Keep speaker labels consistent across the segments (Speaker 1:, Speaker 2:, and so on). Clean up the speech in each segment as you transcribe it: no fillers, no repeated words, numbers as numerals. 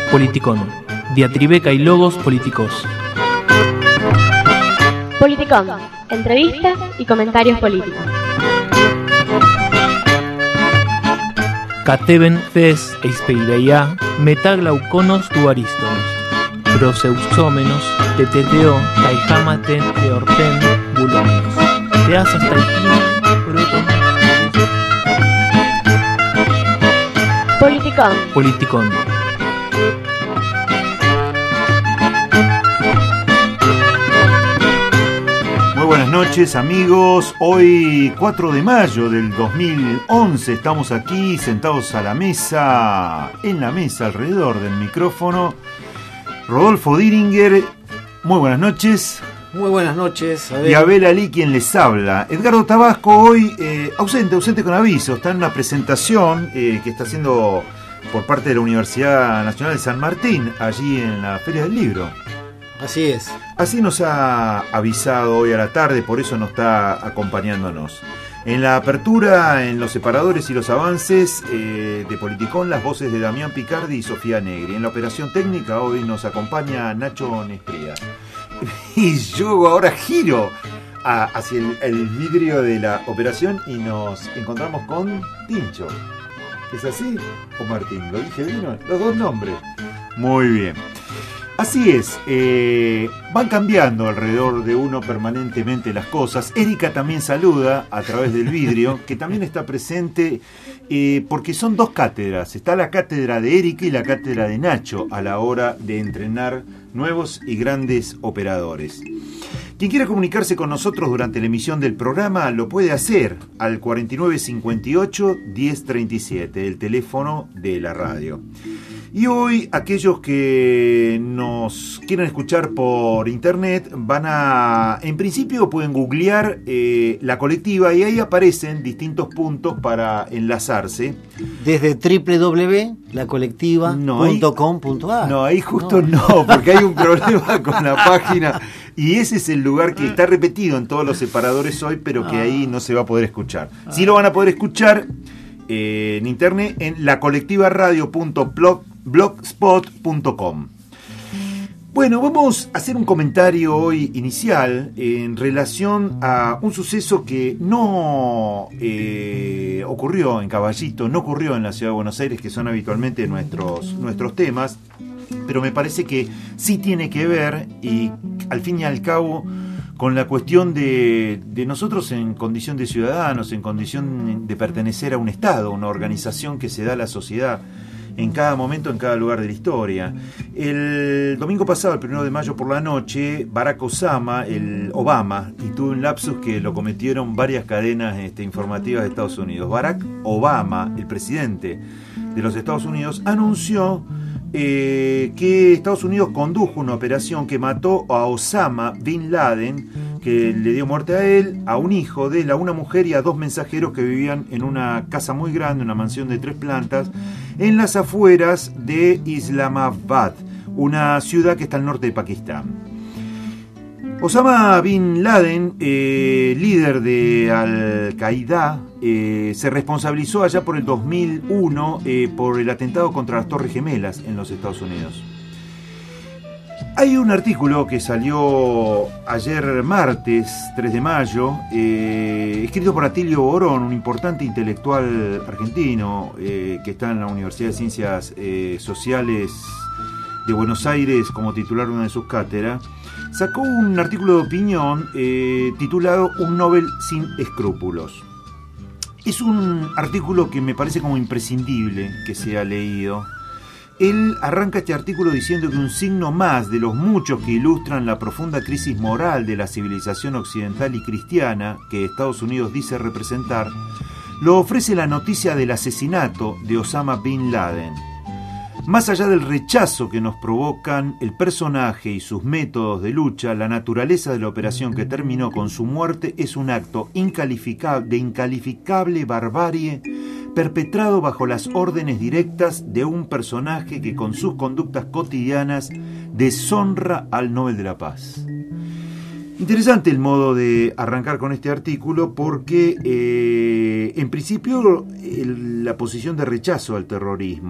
Speaker 1: Politicón. Diatribeca y logos políticos.
Speaker 2: Politicón. Entrevistas y comentarios políticos.
Speaker 1: Cateben fes eispeireia metaglauconos tuarístonos. Proseusómenos, teteteo, taijamaten, eorten, bulómenos. Teasas taikini, proton.
Speaker 2: Politicón.
Speaker 1: Politicón.
Speaker 3: Muy buenas noches, amigos. Hoy 4 de mayo del 2011 estamos aquí sentados a la mesa, en la mesa alrededor del micrófono. Rodolfo Diringer, muy buenas noches.
Speaker 4: Muy buenas noches.
Speaker 3: Y Abel Ali, quien les habla. Edgardo Tabasco hoy ausente con aviso. Está en una presentación que está haciendo por parte de la Universidad Nacional de San Martín, allí en la Feria del Libro.
Speaker 4: Así es.
Speaker 3: Así nos ha avisado hoy a la tarde, por eso no está acompañándonos. En la apertura, en los separadores y los avances de Politicón, las voces de Damián Picardi y Sofía Negri. En la operación técnica hoy nos acompaña Nacho Nespría. Y yo ahora giro hacia el vidrio de la operación y nos encontramos con Tincho. ¿Es así? ¿O Martín? ¿Lo dije bien? Los dos nombres. Muy bien. Así es, van cambiando alrededor de uno permanentemente las cosas. Erika también saluda a través del vidrio, que también está presente porque son dos cátedras. Está la cátedra de Erika y la cátedra de Nacho a la hora de entrenar nuevos y grandes operadores. Quien quiera comunicarse con nosotros durante la emisión del programa lo puede hacer al 4958-1037, el teléfono de la radio. Y hoy aquellos que nos quieren escuchar por internet en principio pueden googlear la colectiva y ahí aparecen distintos puntos para enlazarse.
Speaker 4: Desde www.lacolectiva.com.ar.
Speaker 3: No, ahí justo no, porque hay un problema con la página y ese es el lugar que está repetido en todos los separadores hoy, pero que ahí no se va a poder escuchar. Sí lo van a poder escuchar en internet en lacolectivaradio.blogspot.com. Bueno, vamos a hacer un comentario hoy inicial en relación a un suceso que no ocurrió en Caballito, no ocurrió en la Ciudad de Buenos Aires, que son habitualmente nuestros temas, pero me parece que sí tiene que ver, y al fin y al cabo, con la cuestión de nosotros en condición de ciudadanos, en condición de pertenecer a un Estado, una organización que se da a la sociedad en cada momento, en cada lugar de la historia. El domingo pasado, el 1 de mayo por la noche, Barack Obama, y tuve un lapsus que lo cometieron varias cadenas informativas de Estados Unidos. Barack Obama, el presidente de los Estados Unidos, anunció que Estados Unidos condujo una operación que mató a Osama Bin Laden, que le dio muerte a él, a un hijo de él, a una mujer y a dos mensajeros que vivían en una casa muy grande, una mansión de 3 plantas, en las afueras de Islamabad, una ciudad que está al norte de Pakistán. Osama Bin Laden, líder de Al-Qaeda, se responsabilizó allá por el 2001 por el atentado contra las Torres Gemelas en los Estados Unidos. Hay un artículo que salió ayer martes 3 de mayo, escrito por Atilio Borón, un importante intelectual argentino que está en la Universidad de Ciencias Sociales de Buenos Aires como titular de una de sus cátedras. Sacó un artículo de opinión titulado Un Nobel sin escrúpulos. Es un artículo que me parece como imprescindible que sea leído. Él arranca este artículo diciendo que un signo más de los muchos que ilustran la profunda crisis moral de la civilización occidental y cristiana que Estados Unidos dice representar, lo ofrece la noticia del asesinato de Osama Bin Laden. Más allá del rechazo que nos provocan el personaje y sus métodos de lucha, la naturaleza de la operación que terminó con su muerte es un acto de incalificable barbarie perpetrado bajo las órdenes directas de un personaje que con sus conductas cotidianas deshonra al Nobel de la Paz. Interesante el modo de arrancar con este artículo porque, en principio, la posición de rechazo al terrorismo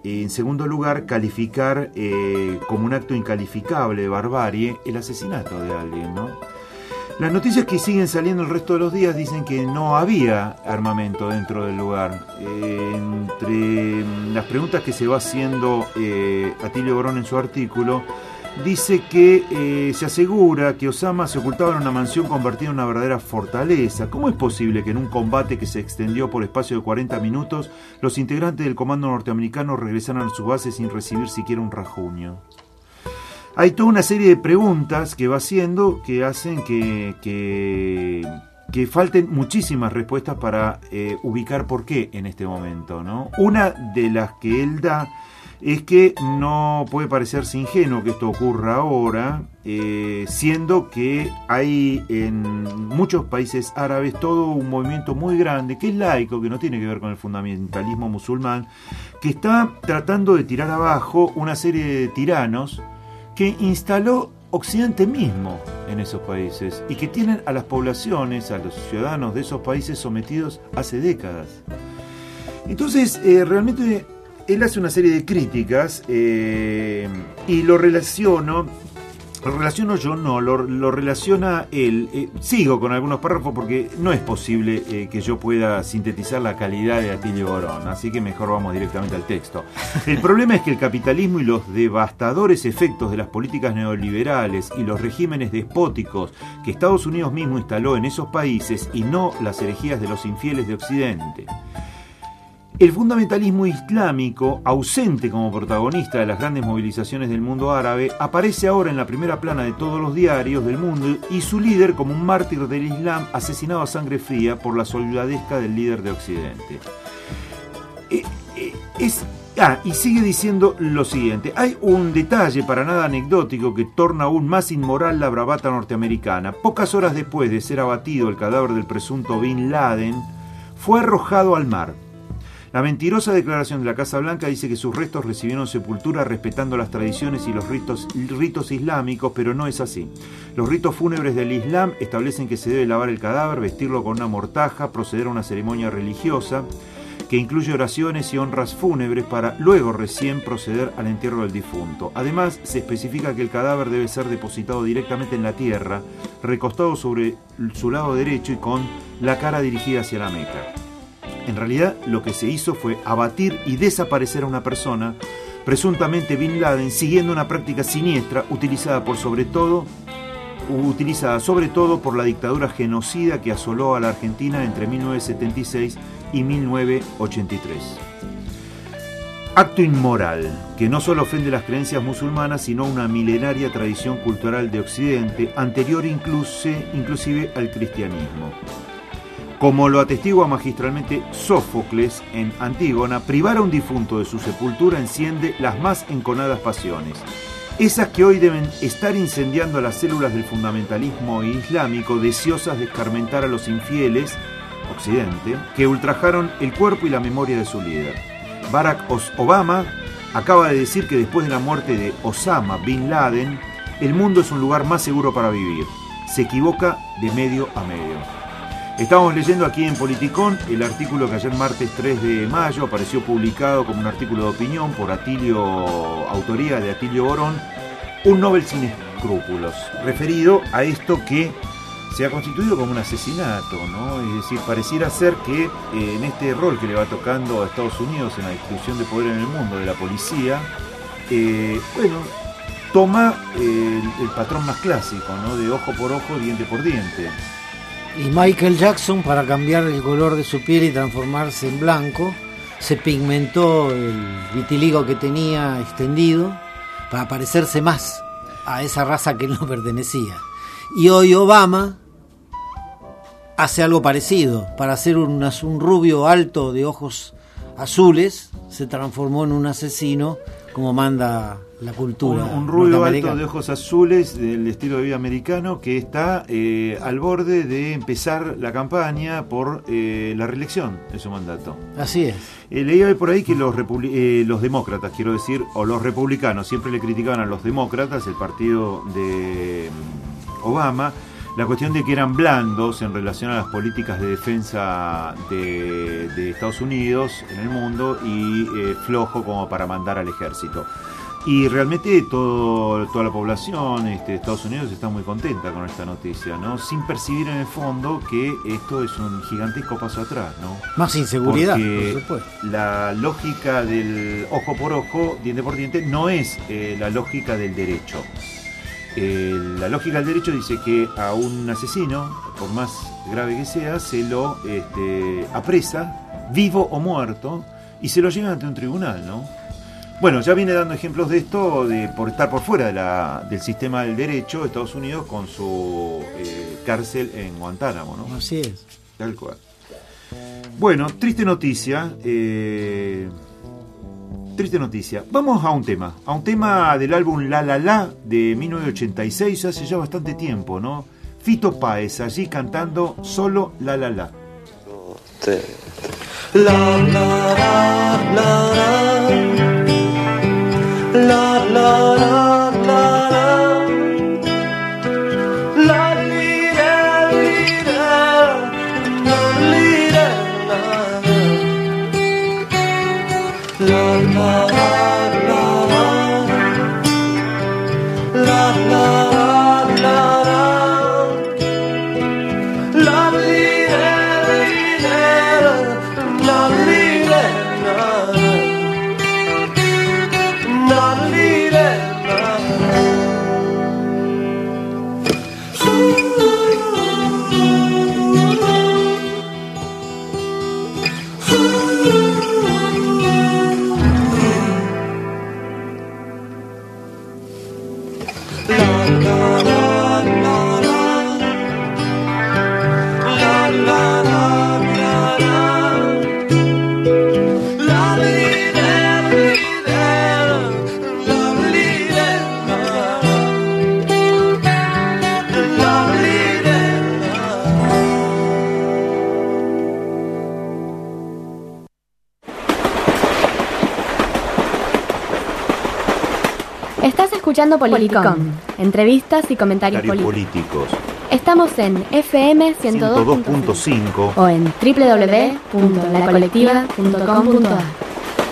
Speaker 3: en segundo lugar, calificar como un acto incalificable de barbarie el asesinato de alguien, ¿no? Las noticias que siguen saliendo el resto de los días dicen que no había armamento dentro del lugar. Entre las preguntas que se va haciendo Atilio Borón en su artículo, dice que se asegura que Osama se ocultaba en una mansión convertida en una verdadera fortaleza. ¿Cómo es posible que en un combate que se extendió por espacio de 40 minutos, los integrantes del comando norteamericano regresaran a su base sin recibir siquiera un rajuño? Hay toda una serie de preguntas que va haciendo que hacen que falten muchísimas respuestas para ubicar por qué en este momento, ¿no? Una de las que él da es que no puede parecerse ingenuo que esto ocurra ahora, siendo que hay en muchos países árabes todo un movimiento muy grande, que es laico, que no tiene que ver con el fundamentalismo musulmán, que está tratando de tirar abajo una serie de tiranos que instaló Occidente mismo en esos países y que tienen a las poblaciones, a los ciudadanos de esos países sometidos hace décadas. Entonces, realmente él hace una serie de críticas y lo relaciona él. Sigo con algunos párrafos porque no es posible que yo pueda sintetizar la calidad de Atilio Borón, así que mejor vamos directamente al texto. El problema es que el capitalismo y los devastadores efectos de las políticas neoliberales y los regímenes despóticos que Estados Unidos mismo instaló en esos países, y no las herejías de los infieles de Occidente. El fundamentalismo islámico, ausente como protagonista de las grandes movilizaciones del mundo árabe, aparece ahora en la primera plana de todos los diarios del mundo, y su líder como un mártir del Islam asesinado a sangre fría por la soldadesca del líder de Occidente. Y sigue diciendo lo siguiente: hay un detalle para nada anecdótico que torna aún más inmoral la bravata norteamericana. Pocas horas después de ser abatido el cadáver del presunto Bin Laden, fue arrojado al mar. La mentirosa declaración de la Casa Blanca dice que sus restos recibieron sepultura respetando las tradiciones y los ritos islámicos, pero no es así. Los ritos fúnebres del Islam establecen que se debe lavar el cadáver, vestirlo con una mortaja, proceder a una ceremonia religiosa que incluye oraciones y honras fúnebres para luego recién proceder al entierro del difunto. Además, se especifica que el cadáver debe ser depositado directamente en la tierra, recostado sobre su lado derecho y con la cara dirigida hacia la Meca. En realidad, lo que se hizo fue abatir y desaparecer a una persona, presuntamente Bin Laden, siguiendo una práctica siniestra utilizada sobre todo por la dictadura genocida que asoló a la Argentina entre 1976 y 1983. Acto inmoral, que no solo ofende las creencias musulmanas, sino una milenaria tradición cultural de Occidente, anterior inclusive al cristianismo. Como lo atestigua magistralmente Sófocles en Antígona, privar a un difunto de su sepultura enciende las más enconadas pasiones, esas que hoy deben estar incendiando las células del fundamentalismo islámico, deseosas de escarmentar a los infieles, Occidente, que ultrajaron el cuerpo y la memoria de su líder. Barack Obama acaba de decir que después de la muerte de Osama Bin Laden, el mundo es un lugar más seguro para vivir. Se equivoca de medio a medio. Estamos leyendo aquí en Politicón el artículo que ayer martes 3 de mayo apareció publicado como un artículo de opinión por autoría de Atilio Borón, un Nobel sin escrúpulos, referido a esto que se ha constituido como un asesinato, ¿no? Es decir, pareciera ser que en este rol que le va tocando a Estados Unidos en la distribución de poder en el mundo de la policía, toma el patrón más clásico, ¿no? De ojo por ojo, diente por diente.
Speaker 4: Y Michael Jackson, para cambiar el color de su piel y transformarse en blanco, se pigmentó el vitiligo que tenía extendido para parecerse más a esa raza que no pertenecía. Y hoy Obama hace algo parecido. Para ser un rubio alto de ojos azules, se transformó en un asesino, como manda la cultura.
Speaker 3: Un rubio alto de ojos azules del estilo de vida americano que está al borde de empezar la campaña por la reelección de su mandato.
Speaker 4: Así es.
Speaker 3: Leía por ahí que los demócratas, quiero decir, o los republicanos, siempre le criticaban a los demócratas, el partido de Obama, la cuestión de que eran blandos en relación a las políticas de defensa de Estados Unidos en el mundo y flojo como para mandar al ejército. Y realmente toda la población de Estados Unidos está muy contenta con esta noticia, ¿no? Sin percibir en el fondo que esto es un gigantesco paso atrás, ¿no?
Speaker 4: Más inseguridad,
Speaker 3: porque
Speaker 4: por supuesto.
Speaker 3: La lógica del ojo por ojo, diente por diente, no es la lógica del derecho. La lógica del derecho dice que a un asesino, por más grave que sea, se lo apresa, vivo o muerto, y se lo lleva ante un tribunal, ¿no? Bueno, ya viene dando ejemplos de esto, por estar por fuera del sistema del derecho de Estados Unidos con su cárcel en Guantánamo, ¿no?
Speaker 4: Así es.
Speaker 3: Tal cual. Bueno, triste noticia. Triste noticia. Vamos a un tema del álbum La La La de 1986, hace ya bastante tiempo, ¿no? Fito Páez allí cantando solo La La La.
Speaker 5: La la la la la la la la la lira lira la lira la la la la la la la lira
Speaker 2: Estás escuchando Politicón, entrevistas y comentarios políticos. Estamos en FM 102.5 o en www.lacolectiva.com.ar.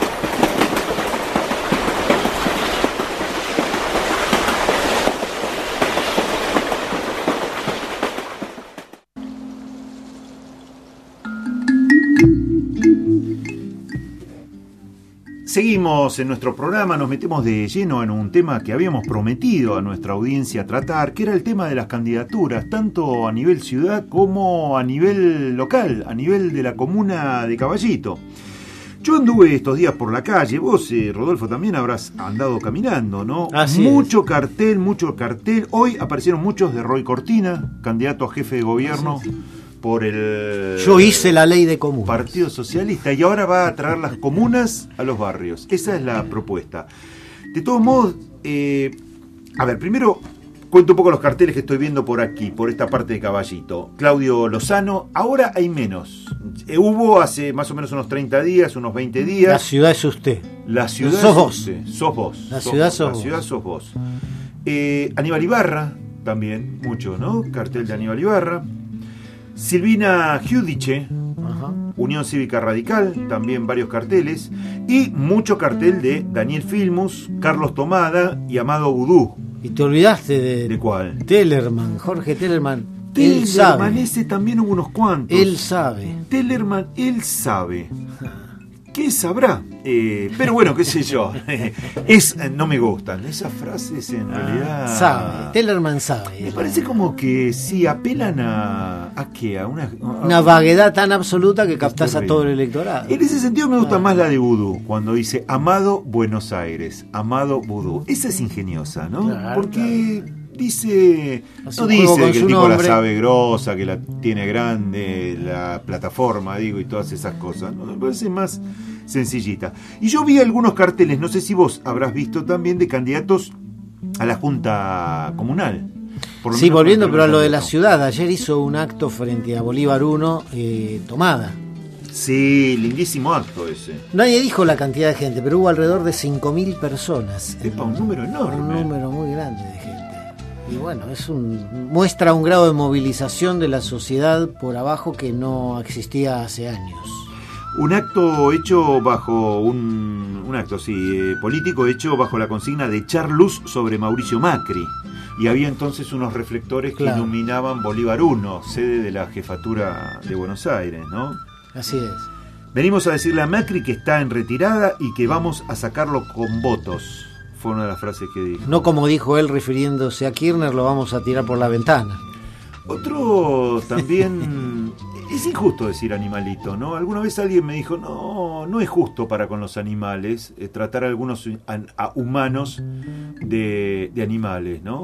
Speaker 3: Seguimos en nuestro programa, nos metemos de lleno en un tema que habíamos prometido a nuestra audiencia tratar, que era el tema de las candidaturas, tanto a nivel ciudad como a nivel local, a nivel de la comuna de Caballito. Yo anduve estos días por la calle, vos, Rodolfo, también habrás andado caminando, ¿no?
Speaker 4: Así
Speaker 3: mucho cartel. Hoy aparecieron muchos de Roy Cortina, candidato a jefe de gobierno. Por el
Speaker 4: Yo hice la ley de comunas.
Speaker 3: Partido Socialista, y ahora va a traer las comunas a los barrios. Esa es la propuesta. De todos modos, a ver, primero cuento un poco los carteles que estoy viendo por aquí, por esta parte de Caballito. Claudio Lozano, ahora hay menos. Hubo hace más o menos unos 30 días, unos 20 días.
Speaker 4: La ciudad es usted.
Speaker 3: La ciudad
Speaker 4: sos vos.
Speaker 3: Sos vos.
Speaker 4: La ciudad sos
Speaker 3: vos. Aníbal Ibarra, también, mucho, ¿no? Cartel de Aníbal Ibarra. Silvina Giudice, Unión Cívica Radical, también varios carteles, y mucho cartel de Daniel Filmus, Carlos Tomada y Amado Vudú.
Speaker 4: Y te olvidaste
Speaker 3: ¿De cuál?
Speaker 4: Tellerman, Jorge Tellerman. Él
Speaker 3: Tellerman,
Speaker 4: sabe.
Speaker 3: ese también hubo unos cuantos.
Speaker 4: Él sabe.
Speaker 3: Tellerman, él sabe. ¿Qué sabrá? Pero bueno, qué sé yo. No me gustan. Esas frases en realidad...
Speaker 4: Sabe. Tellerman sabe.
Speaker 3: Me parece como que sí apelan ¿a qué? A
Speaker 4: una vaguedad tan absoluta que captás a todo el electorado.
Speaker 3: En ese sentido me gusta más la de Vudú, cuando dice Amado Buenos Aires, Amado Vudú. Esa es ingeniosa, ¿no?
Speaker 4: Claro,
Speaker 3: porque dice...
Speaker 4: Así
Speaker 3: no dice que el tipo
Speaker 4: nombre.
Speaker 3: la sabe grosa, que la tiene grande, la plataforma, digo, y todas esas cosas. ¿No? Me parece más sencillita. Y yo vi algunos carteles, no sé si vos habrás visto también, de candidatos a la Junta Comunal. Por lo
Speaker 4: Sí,
Speaker 3: menos
Speaker 4: volviendo
Speaker 3: con
Speaker 4: pero a lo de la
Speaker 3: candidato.
Speaker 4: ciudad. Ayer hizo un acto frente a Bolívar 1, Tomada.
Speaker 3: Sí, lindísimo acto ese.
Speaker 4: Nadie dijo la cantidad de gente, pero hubo alrededor de 5.000 personas.
Speaker 3: Epa, un número enorme.
Speaker 4: Un número muy grande de gente. Y bueno, muestra un grado de movilización de la sociedad por abajo que no existía hace años.
Speaker 3: Un acto hecho bajo un acto político hecho bajo la consigna de echar luz sobre Mauricio Macri. Y había entonces unos reflectores que iluminaban Bolívar 1, sede de la jefatura de Buenos Aires, ¿no?
Speaker 4: Así es.
Speaker 3: Venimos a decirle a Macri que está en retirada y que vamos a sacarlo con votos. Fue una de las frases que dijo.
Speaker 4: No como dijo él refiriéndose a Kirchner, lo vamos a tirar por la ventana.
Speaker 3: Otro también... Es injusto decir animalito, ¿no? Alguna vez alguien me dijo, no es justo para con los animales tratar a algunos humanos de animales, ¿no?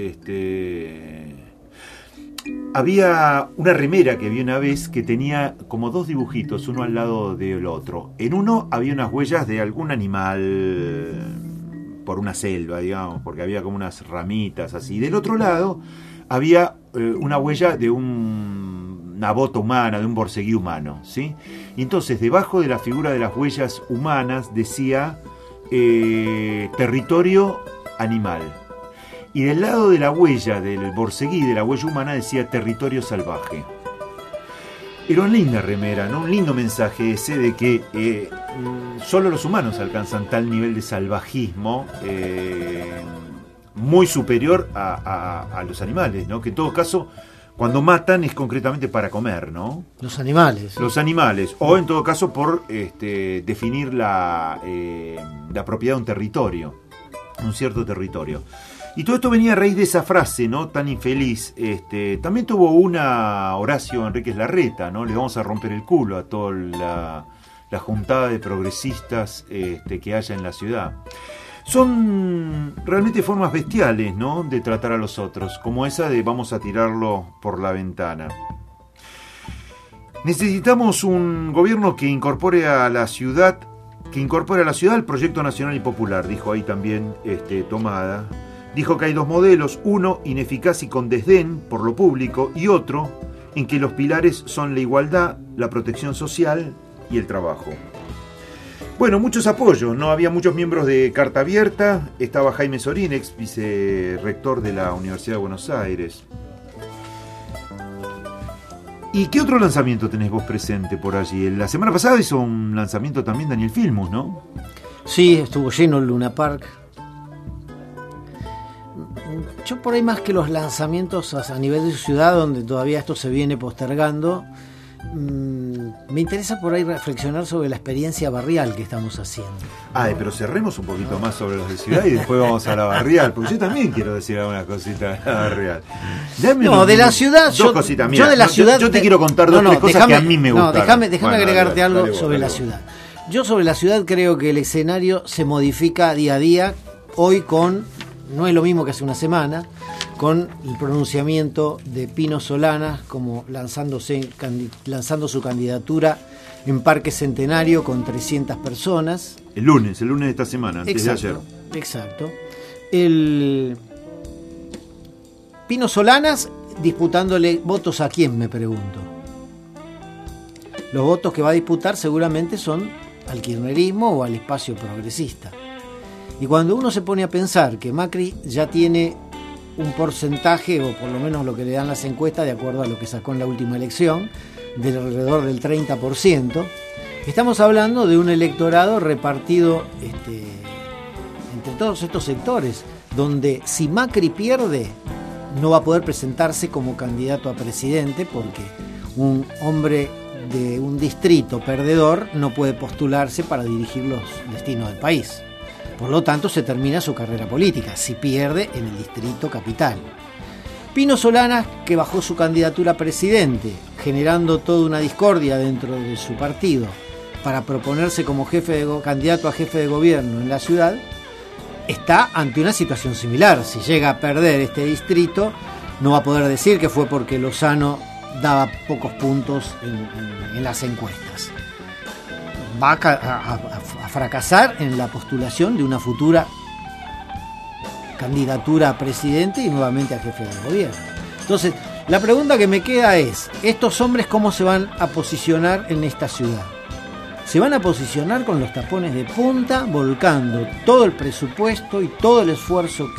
Speaker 3: Había una remera que vi una vez que tenía como dos dibujitos, uno al lado del otro. En uno había unas huellas de algún animal por una selva, digamos, porque había como unas ramitas así. Del otro lado había una huella de una bota humana, de un borceguí humano, ¿sí? Y entonces debajo de la figura de las huellas humanas decía territorio animal. Y del lado de la huella del borceguí, de la huella humana, decía territorio salvaje. Era una linda remera, ¿no? Un lindo mensaje ese de que solo los humanos alcanzan tal nivel de salvajismo muy superior a los animales, ¿no? Que en todo caso, cuando matan es concretamente para comer, ¿no?
Speaker 4: Los animales.
Speaker 3: Los animales, o en todo caso por definir la propiedad de un territorio, un cierto territorio. Y todo esto venía a raíz de esa frase, ¿no? Tan infeliz. También tuvo una Horacio Enríquez Larreta, ¿no? Le vamos a romper el culo a toda la juntada de progresistas que haya en la ciudad. Son realmente formas bestiales, ¿no? De tratar a los otros, como esa de vamos a tirarlo por la ventana. Necesitamos un gobierno que incorpore a la ciudad al proyecto nacional y popular, dijo ahí también Tomada. Dijo que hay dos modelos, uno ineficaz y con desdén por lo público y otro en que los pilares son la igualdad, la protección social y el trabajo. Bueno, muchos apoyos, ¿no? Había muchos miembros de Carta Abierta, estaba Jaime Sorín, ex vicerrector de la Universidad de Buenos Aires. ¿Y qué otro lanzamiento tenés vos presente por allí? La semana pasada hizo un lanzamiento también Daniel Filmus, ¿no?
Speaker 4: Sí, estuvo lleno el Luna Park. Yo por ahí más que los lanzamientos a nivel de ciudad, donde todavía esto se viene postergando, me interesa por ahí reflexionar sobre la experiencia barrial que estamos haciendo.
Speaker 3: Pero cerremos un poquito más sobre los de ciudad y después vamos a la barrial, porque yo también quiero decir algunas cositas de la barrial.
Speaker 4: De la ciudad,
Speaker 3: yo de la ciudad, yo te quiero contar tres cosas que a mí me gustan.
Speaker 4: Déjame agregarte algo sobre la ciudad. Yo sobre la ciudad creo que el escenario se modifica día a día, hoy no es lo mismo que hace una semana, con el pronunciamiento de Pino Solanas como lanzando su candidatura en Parque Centenario con 300 personas.
Speaker 3: El lunes de esta semana, antes de ayer.
Speaker 4: Exacto. El Pino Solanas disputándole votos a quién, me pregunto. Los votos que va a disputar seguramente son al kirchnerismo o al espacio progresista. Y cuando uno se pone a pensar que Macri ya tiene un porcentaje, o por lo menos lo que le dan las encuestas, de acuerdo a lo que sacó en la última elección, de alrededor del 30%, estamos hablando de un electorado repartido entre todos estos sectores, donde si Macri pierde, no va a poder presentarse como candidato a presidente, porque un hombre de un distrito perdedor no puede postularse para dirigir los destinos del país. Por lo tanto, se termina su carrera política, si pierde en el distrito capital. Pino Solanas, que bajó su candidatura a presidente, generando toda una discordia dentro de su partido, para proponerse como candidato a jefe de gobierno en la ciudad, está ante una situación similar. Si llega a perder este distrito, no va a poder decir que fue porque Lozano daba pocos puntos en las encuestas. Va a fracasar en la postulación de una futura candidatura a presidente y nuevamente a jefe de gobierno. Entonces, la pregunta que me queda es, ¿estos hombres cómo se van a posicionar en esta ciudad? Se van a posicionar con los tapones de punta, volcando todo el presupuesto y todo el esfuerzo que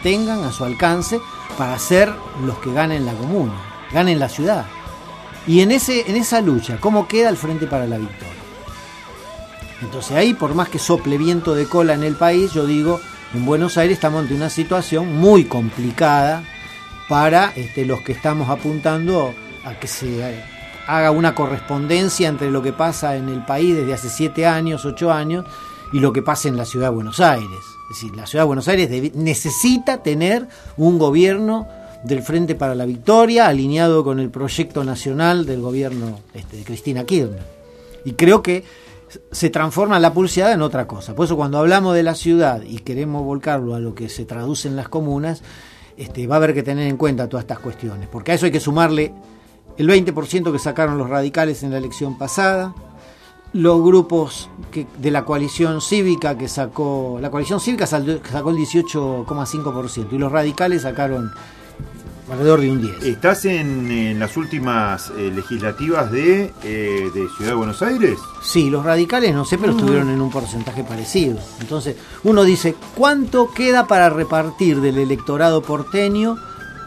Speaker 4: tengan a su alcance para ser los que ganen la comuna, ganen la ciudad. Y en esa lucha, ¿cómo queda el Frente para la Victoria? Entonces ahí, por más que sople viento de cola en el país, yo digo, en Buenos Aires estamos ante una situación muy complicada para los que estamos apuntando a que se haga una correspondencia entre lo que pasa en el país desde hace 7 años, 8 años, y lo que pasa en la ciudad de Buenos Aires. Es decir, la ciudad de Buenos Aires necesita tener un gobierno del Frente para la Victoria alineado con el proyecto nacional del gobierno de Cristina Kirchner. Y creo que se transforma la pulseada en otra cosa. Por eso cuando hablamos de la ciudad y queremos volcarlo a lo que se traduce en las comunas, va a haber que tener en cuenta todas estas cuestiones, porque a eso hay que sumarle el 20% que sacaron los radicales en la elección pasada, los grupos de la coalición cívica que sacó, la coalición cívica sacó el 18,5% y los radicales sacaron alrededor de un 10%.
Speaker 3: ¿Estás en las últimas legislativas de Ciudad de Buenos Aires?
Speaker 4: Sí, los radicales no sé, pero estuvieron en un porcentaje parecido. Entonces, uno dice, ¿cuánto queda para repartir del electorado porteño?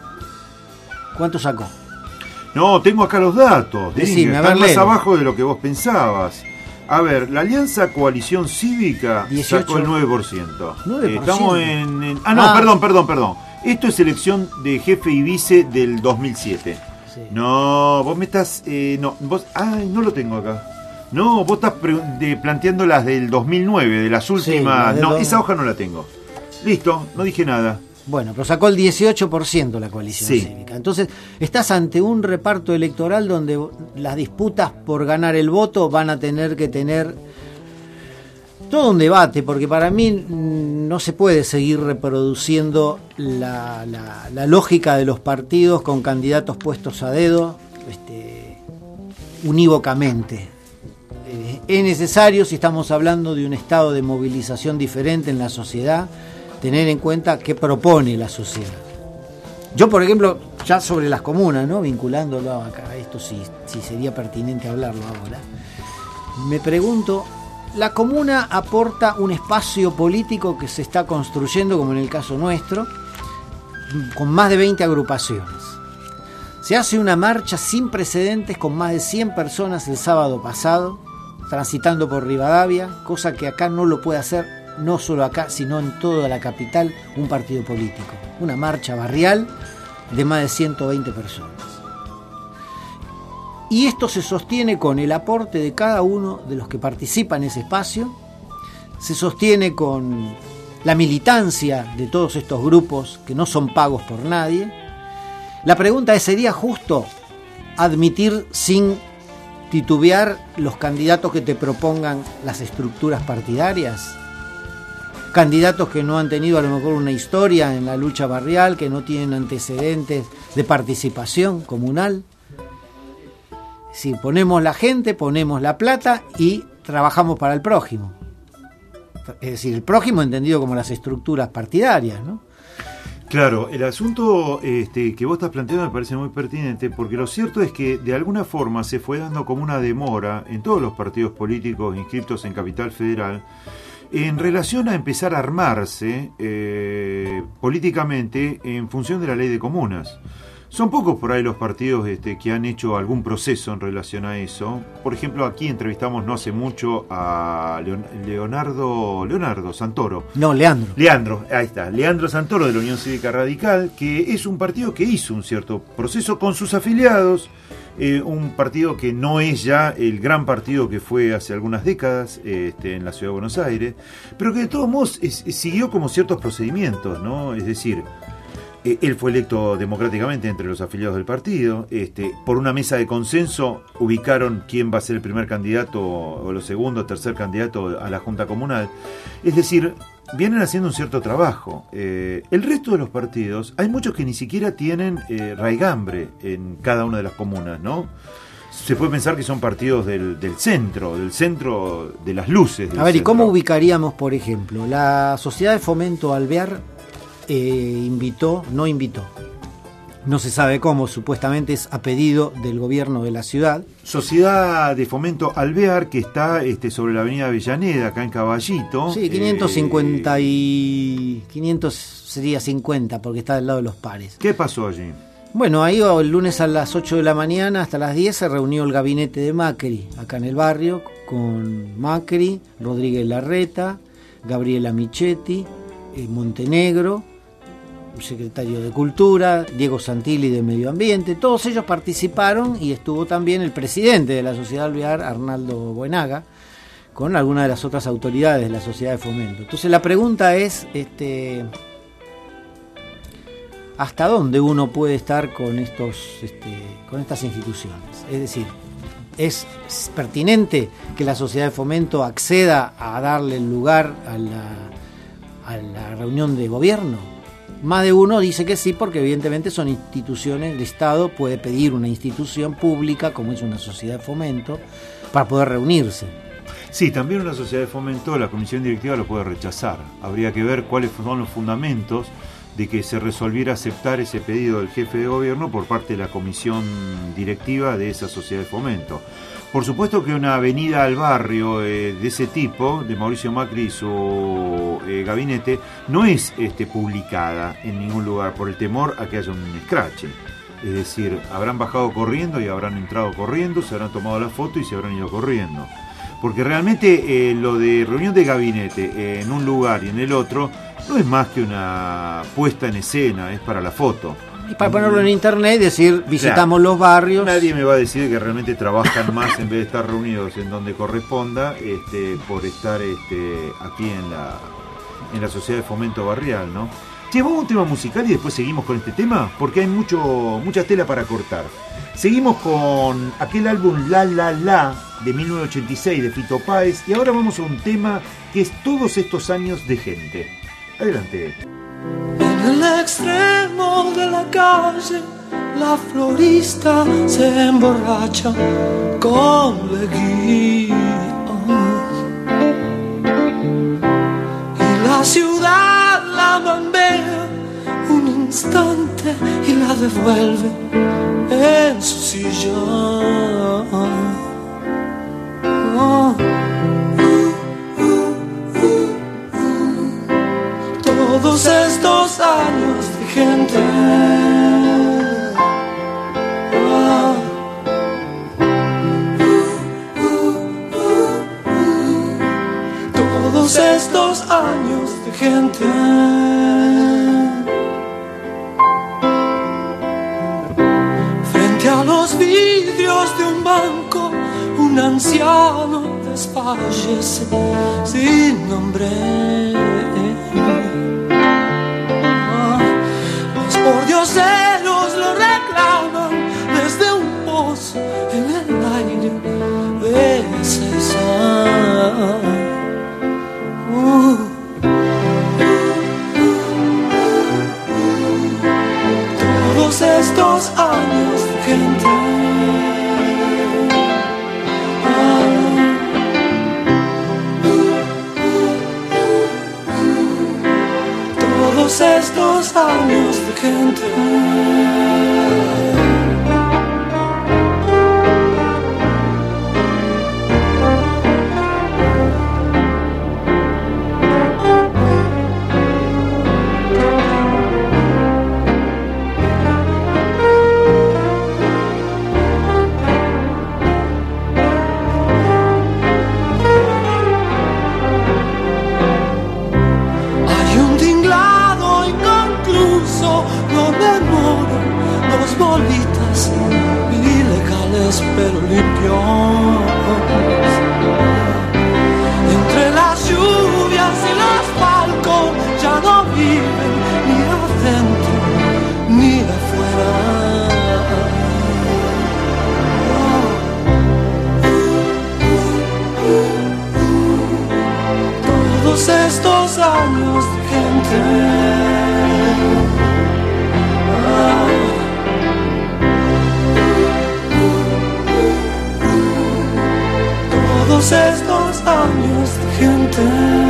Speaker 4: ¿Cuánto sacó?
Speaker 3: No, tengo acá los datos.
Speaker 4: Decime,
Speaker 3: están más abajo de lo que vos pensabas. A ver, la Alianza Coalición Cívica 18, sacó el 9%.
Speaker 4: 9%.
Speaker 3: Estamos en... Perdón. Esto es elección de jefe y vice del 2007. Sí. No, vos me estás... no lo tengo acá. No, vos estás planteando las del 2009, de las últimas... Sí, esa hoja no la tengo. Listo, no dije nada.
Speaker 4: Bueno, pero sacó el 18% la coalición cívica. Entonces, estás ante un reparto electoral donde las disputas por ganar el voto van a tener que tener todo un debate, porque para mí no se puede seguir reproduciendo la lógica de los partidos con candidatos puestos a dedo unívocamente. Es necesario, si estamos hablando de un estado de movilización diferente en la sociedad, tener en cuenta qué propone la sociedad. Yo, por ejemplo, ya sobre las comunas, ¿no? Vinculándolo acá, esto sí sería pertinente hablarlo ahora, me pregunto, la comuna aporta un espacio político que se está construyendo, como en el caso nuestro, con más de 20 agrupaciones. Se hace una marcha sin precedentes con más de 100 personas el sábado pasado, transitando por Rivadavia, cosa que acá no lo puede hacer, no solo acá, sino en toda la capital, un partido político. Una marcha barrial de más de 120 personas. Y esto se sostiene con el aporte de cada uno de los que participan en ese espacio, se sostiene con la militancia de todos estos grupos que no son pagos por nadie. La pregunta es, ¿sería justo admitir sin titubear los candidatos que te propongan las estructuras partidarias? Candidatos que no han tenido a lo mejor una historia en la lucha barrial, que no tienen antecedentes de participación comunal. Si ponemos la gente, ponemos la plata y trabajamos para el prójimo. Es decir, el prójimo entendido como las estructuras partidarias, ¿no?
Speaker 3: Claro, el asunto que vos estás planteando me parece muy pertinente, porque lo cierto es que de alguna forma se fue dando como una demora en todos los partidos políticos inscritos en Capital Federal en relación a empezar a armarse políticamente en función de la ley de comunas. Son pocos por ahí los partidos que han hecho algún proceso en relación a eso. Por ejemplo, aquí entrevistamos no hace mucho a Leandro Santoro.
Speaker 4: No, Leandro.
Speaker 3: Ahí está. Leandro Santoro de la Unión Cívica Radical, que es un partido que hizo un cierto proceso con sus afiliados. Un partido que no es ya el gran partido que fue hace algunas décadas en la Ciudad de Buenos Aires, pero que de todos modos siguió como ciertos procedimientos, ¿no? Es decir, él fue electo democráticamente entre los afiliados del partido, por una mesa de consenso ubicaron quién va a ser el primer candidato o el segundo o tercer candidato a la Junta Comunal. Es decir, vienen haciendo un cierto trabajo. El resto de los partidos, hay muchos que ni siquiera tienen raigambre en cada una de las comunas, ¿no? Se puede pensar que son partidos del centro de las luces.
Speaker 4: A ver, ¿y cómo ubicaríamos, por ejemplo, la Sociedad de Fomento Alvear? No invitó. No se sabe cómo, supuestamente es a pedido del gobierno de la ciudad.
Speaker 3: Sociedad de Fomento Alvear, que está sobre la avenida Avellaneda, acá en Caballito.
Speaker 4: Sí, 550 y... 500 sería 50, porque está del lado de los pares.
Speaker 3: ¿Qué pasó allí?
Speaker 4: Bueno, ahí el lunes a las 8 de la mañana hasta las 10 se reunió el gabinete de Macri, acá en el barrio, con Macri, Rodríguez Larreta, Gabriela Michetti, Montenegro, secretario de Cultura, Diego Santilli de Medio Ambiente. Todos ellos participaron y estuvo también el presidente de la Sociedad Alvear, Arnaldo Buenaga, con algunas de las otras autoridades de la Sociedad de Fomento. Entonces la pregunta es ¿hasta dónde uno puede estar con estas instituciones? Es decir, ¿es pertinente que la Sociedad de Fomento acceda a darle el lugar a la reunión de gobierno? Más de uno dice que sí, porque evidentemente son instituciones, el Estado puede pedir una institución pública, como es una sociedad de fomento, para poder reunirse.
Speaker 3: Sí, también una sociedad de fomento, la comisión directiva lo puede rechazar. Habría que ver cuáles son los fundamentos de que se resolviera aceptar ese pedido del jefe de gobierno por parte de la comisión directiva de esa sociedad de fomento. Por supuesto que una venida al barrio de ese tipo, de Mauricio Macri y su gabinete, no es publicada en ningún lugar por el temor a que haya un escrache. Es decir, habrán bajado corriendo y habrán entrado corriendo, se habrán tomado la foto y se habrán ido corriendo. Porque realmente lo de reunión de gabinete en un lugar y en el otro no es más que una puesta en escena, es para la foto.
Speaker 4: Y para ponerlo en internet y decir, visitamos los barrios.
Speaker 3: Nadie me va a decir que realmente trabajan más en vez de estar reunidos en donde corresponda, por estar aquí en la Sociedad de Fomento Barrial, ¿no? Llevamos un tema musical y después seguimos con este tema, porque hay mucha tela para cortar. Seguimos con aquel álbum La La La de 1986 de Fito Páez, y ahora vamos a un tema que es Todos estos años de gente. Adelante.
Speaker 5: En el extremo de la calle, la florista se emborracha con leguía. Y la ciudad la bambea un instante y la devuelve en su silla. Todos estos años de gente, todos estos años de gente, frente a los vidrios de un banco, un anciano desfallece sin nombre. Dioseros lo reclaman desde un pozo en el aire de César. Todos estos años de gente, todos estos años de gente. Bolitas ilegales pero limpios, entre las lluvias y los palcos ya no viven ni adentro ni afuera. Todos estos años de gente, todos estos años de gente.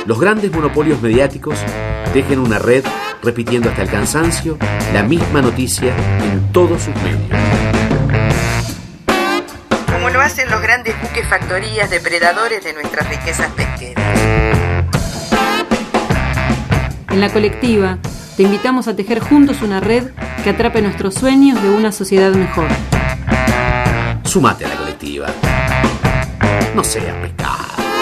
Speaker 6: los grandes monopolios mediáticos tejen una red repitiendo hasta el cansancio la misma noticia en todos sus medios.
Speaker 7: Como lo hacen los grandes buques factorías depredadores de nuestras riquezas pesqueras.
Speaker 8: En La Colectiva, te invitamos a tejer juntos una red que atrape nuestros sueños de una sociedad mejor.
Speaker 6: Sumate a La Colectiva. No seas pescado.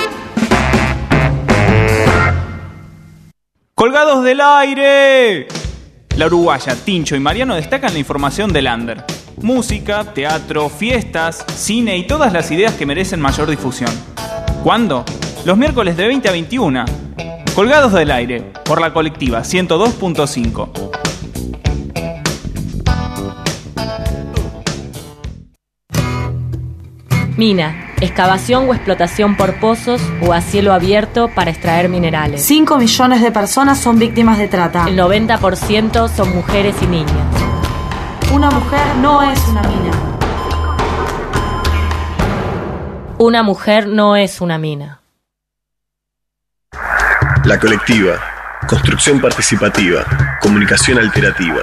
Speaker 9: ¡Colgados del aire! La uruguaya Tincho y Mariano destacan la información del under. Música, teatro, fiestas, cine y todas las ideas que merecen mayor difusión. ¿Cuándo? Los miércoles de 20 a 21. Colgados del aire, por La Colectiva 102.5.
Speaker 10: Mina, excavación o explotación por pozos o a cielo abierto para extraer minerales.
Speaker 11: 5 millones de personas son víctimas de trata.
Speaker 10: El 90% son mujeres y niñas.
Speaker 11: Una mujer no es una mina.
Speaker 10: Una mujer no es una mina.
Speaker 12: La Colectiva. Construcción participativa. Comunicación alternativa.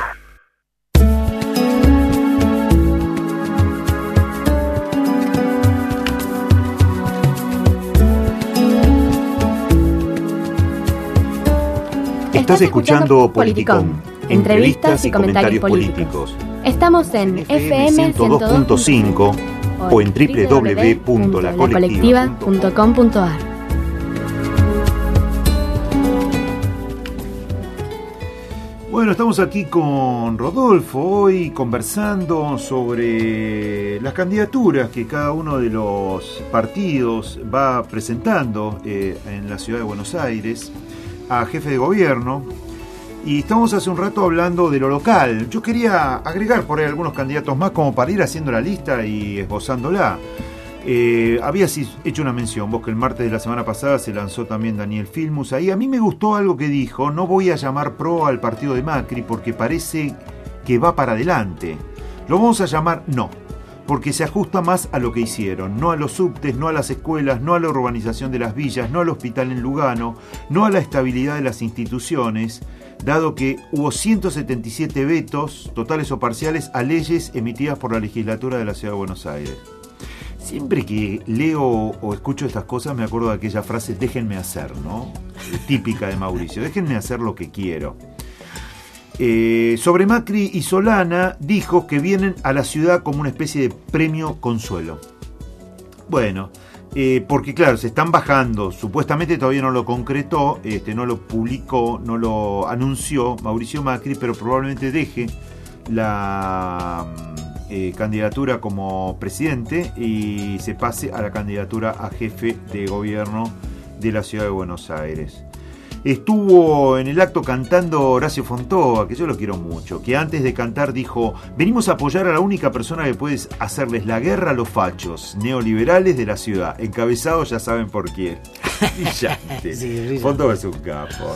Speaker 3: Estás escuchando Politicón. Entrevistas y comentarios políticos.
Speaker 2: Estamos en FM 102.5
Speaker 3: o en www.lacolectiva.com.ar. Bueno, estamos aquí con Rodolfo hoy conversando sobre las candidaturas que cada uno de los partidos va presentando en la ciudad de Buenos Aires a jefe de gobierno. Y estamos hace un rato hablando de lo local. Yo quería agregar por ahí algunos candidatos más como para ir haciendo la lista y esbozándola. Habías hecho una mención, vos, que el martes de la semana pasada se lanzó también Daniel Filmus. Ahí a mí me gustó algo que dijo: no voy a llamar PRO al partido de Macri porque parece que va para adelante. Lo vamos a llamar no, porque se ajusta más a lo que hicieron, no a los subtes, no a las escuelas, no a la urbanización de las villas, no al hospital en Lugano, no a la estabilidad de las instituciones, dado que hubo 177 vetos, totales o parciales, a leyes emitidas por la legislatura de la Ciudad de Buenos Aires. Siempre que leo o escucho estas cosas me acuerdo de aquella frase: déjenme hacer, ¿no? Típica de Mauricio, déjenme hacer lo que quiero. Sobre Macri y Solana dijo que vienen a la ciudad como una especie de premio consuelo. Bueno, porque claro, se están bajando, supuestamente todavía no lo concretó, no lo publicó, no lo anunció Mauricio Macri, pero probablemente deje la candidatura como presidente y se pase a la candidatura a jefe de gobierno de la ciudad de Buenos Aires. Estuvo en el acto cantando Horacio Fontova, que yo lo quiero mucho, que antes de cantar dijo: venimos a apoyar a la única persona que puede hacerles la guerra a los fachos neoliberales de la ciudad, encabezados ya saben por quién. Brillante. Sí, Fontova es un capo.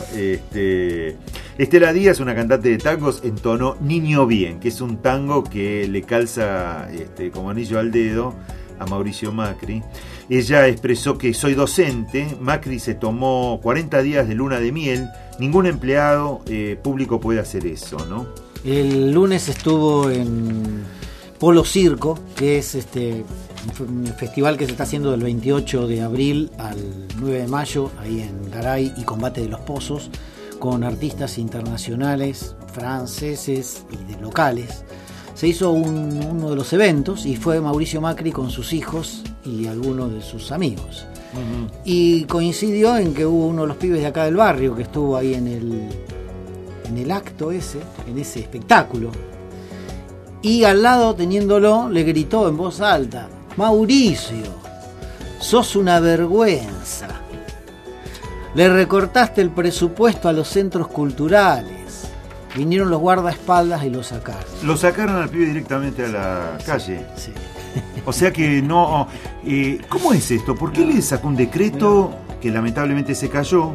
Speaker 3: Estela Díaz, una cantante de tangos, entonó Niño Bien, que es un tango que le calza como anillo al dedo a Mauricio Macri. Ella expresó que soy docente, Macri se tomó 40 días de luna de miel, ningún empleado público puede hacer eso, ¿no?
Speaker 4: El lunes estuvo en Polo Circo, que es un festival que se está haciendo del 28 de abril al 9 de mayo, ahí en Garay y Combate de los Pozos, con artistas internacionales, franceses y de locales. Se hizo uno de los eventos y fue Mauricio Macri con sus hijos y algunos de sus amigos. Uh-huh. Y coincidió en que hubo uno de los pibes de acá del barrio que estuvo ahí en el acto ese, en ese espectáculo. Y al lado, teniéndolo, le gritó en voz alta: Mauricio, sos una vergüenza. Le recortaste el presupuesto a los centros culturales. Vinieron los guardaespaldas y lo sacaron.
Speaker 3: Lo sacaron al pibe directamente a la calle. Sí. O sea que no... ¿cómo es esto? ¿Por qué le sacó un decreto que lamentablemente se cayó,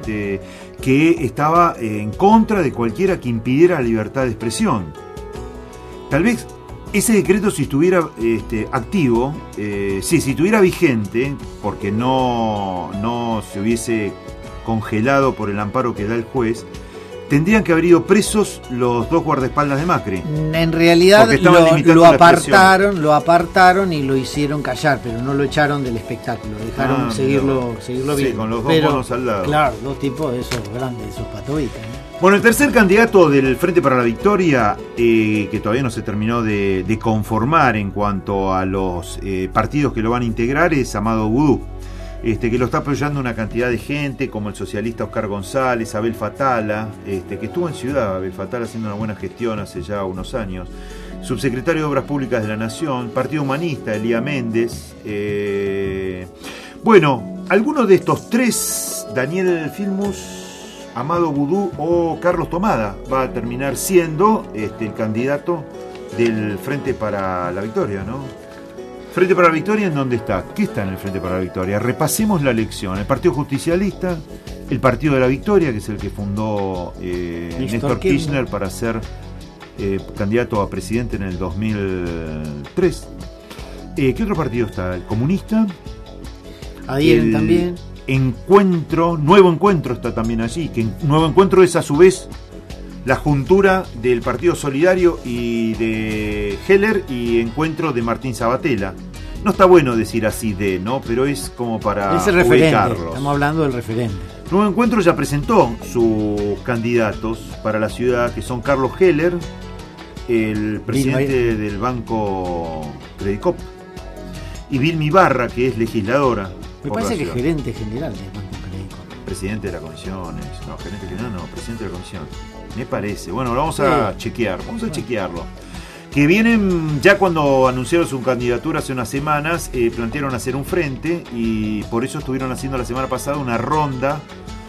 Speaker 3: que estaba en contra de cualquiera que impidiera la libertad de expresión? Tal vez ese decreto, si estuviera activo, si estuviera vigente, porque no se hubiese congelado por el amparo que da el juez, tendrían que haber ido presos los 2 guardaespaldas de Macri.
Speaker 4: En realidad lo apartaron y lo hicieron callar, pero no lo echaron del espectáculo, dejaron seguirlo bien.
Speaker 3: Sí, con los 2 bonos al lado.
Speaker 4: Claro, 2 tipos de esos grandes, esos patobitas, ¿no?
Speaker 3: Bueno, el tercer candidato del Frente para la Victoria, que todavía no se terminó de conformar en cuanto a los partidos que lo van a integrar, es Amado Boudou. Que lo está apoyando una cantidad de gente, como el socialista Oscar González, Abel Fatala, que estuvo en Ciudad, Abel Fatala, haciendo una buena gestión hace ya unos años, subsecretario de Obras Públicas de la Nación, Partido Humanista, Elía Méndez. Bueno, algunos de estos 3, Daniel Filmus, Amado Boudou o Carlos Tomada, va a terminar siendo el candidato del Frente para la Victoria, ¿no? Frente para la Victoria, ¿en dónde está? ¿Qué está en el Frente para la Victoria? Repasemos la elección. El Partido Justicialista, el Partido de la Victoria, que es el que fundó Néstor Kirchner para ser candidato a presidente en el 2003. ¿Qué otro partido está? El Comunista.
Speaker 4: Adhieren también.
Speaker 3: Nuevo Encuentro está también allí, que Nuevo Encuentro es a su vez la juntura del Partido Solidario y de Heller y Encuentro de Martín Sabatella. No está bueno decir así ¿no? Pero es como para
Speaker 4: es el referente,
Speaker 3: ubicarlos.
Speaker 4: Estamos hablando del referente.
Speaker 3: Nuevo Encuentro ya presentó sus candidatos para la ciudad, que son Carlos Heller, el presidente del Banco Credicop, y Vilma Ibarra, que es legisladora.
Speaker 4: Me parece que es gerente general del Banco Credicop.
Speaker 3: Presidente de la comisión, gerente general no, presidente de la comisión. Me parece. Bueno, lo vamos a chequear. Vamos a chequearlo. Que vienen, ya cuando anunciaron su candidatura hace unas semanas, plantearon hacer un frente y por eso estuvieron haciendo la semana pasada una ronda.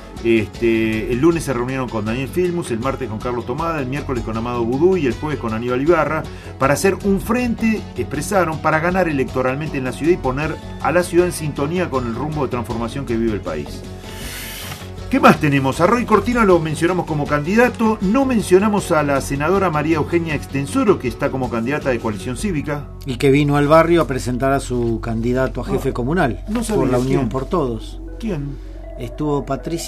Speaker 3: El lunes se reunieron con Daniel Filmus, el martes con Carlos Tomada, el miércoles con Amado Boudou y el jueves con Aníbal Ibarra para hacer un frente, expresaron, para ganar electoralmente en la ciudad y poner a la ciudad en sintonía con el rumbo de transformación que vive el país. ¿Qué más tenemos? A Roy Cortina lo mencionamos como candidato. No mencionamos a la senadora María Eugenia Extensoro, que está como candidata de Coalición Cívica.
Speaker 4: Y que vino al barrio a presentar a su candidato a jefe comunal.
Speaker 3: No sabía,
Speaker 4: por la Unión
Speaker 3: ¿quién?
Speaker 4: Por Todos.
Speaker 3: ¿Quién?
Speaker 4: Estuvo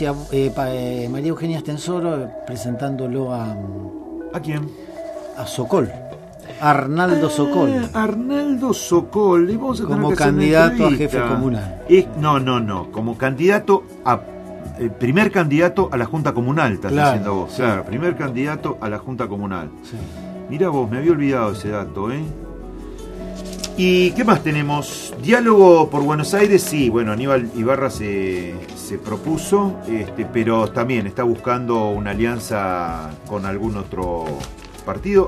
Speaker 4: María Eugenia Extensoro presentándolo a...
Speaker 3: ¿A quién?
Speaker 4: A Sokol. Arnaldo Sokol.
Speaker 3: Arnaldo Sokol.
Speaker 4: Como candidato a jefe comunal.
Speaker 3: No. Como candidato a... El primer candidato a la Junta Comunal, estás diciendo vos. Sí. Claro, primer candidato a la Junta Comunal. Sí. Mirá vos, me había olvidado ese dato, ¿Y qué más tenemos? Diálogo por Buenos Aires, sí, bueno, Aníbal Ibarra se propuso, pero también está buscando una alianza con algún otro partido.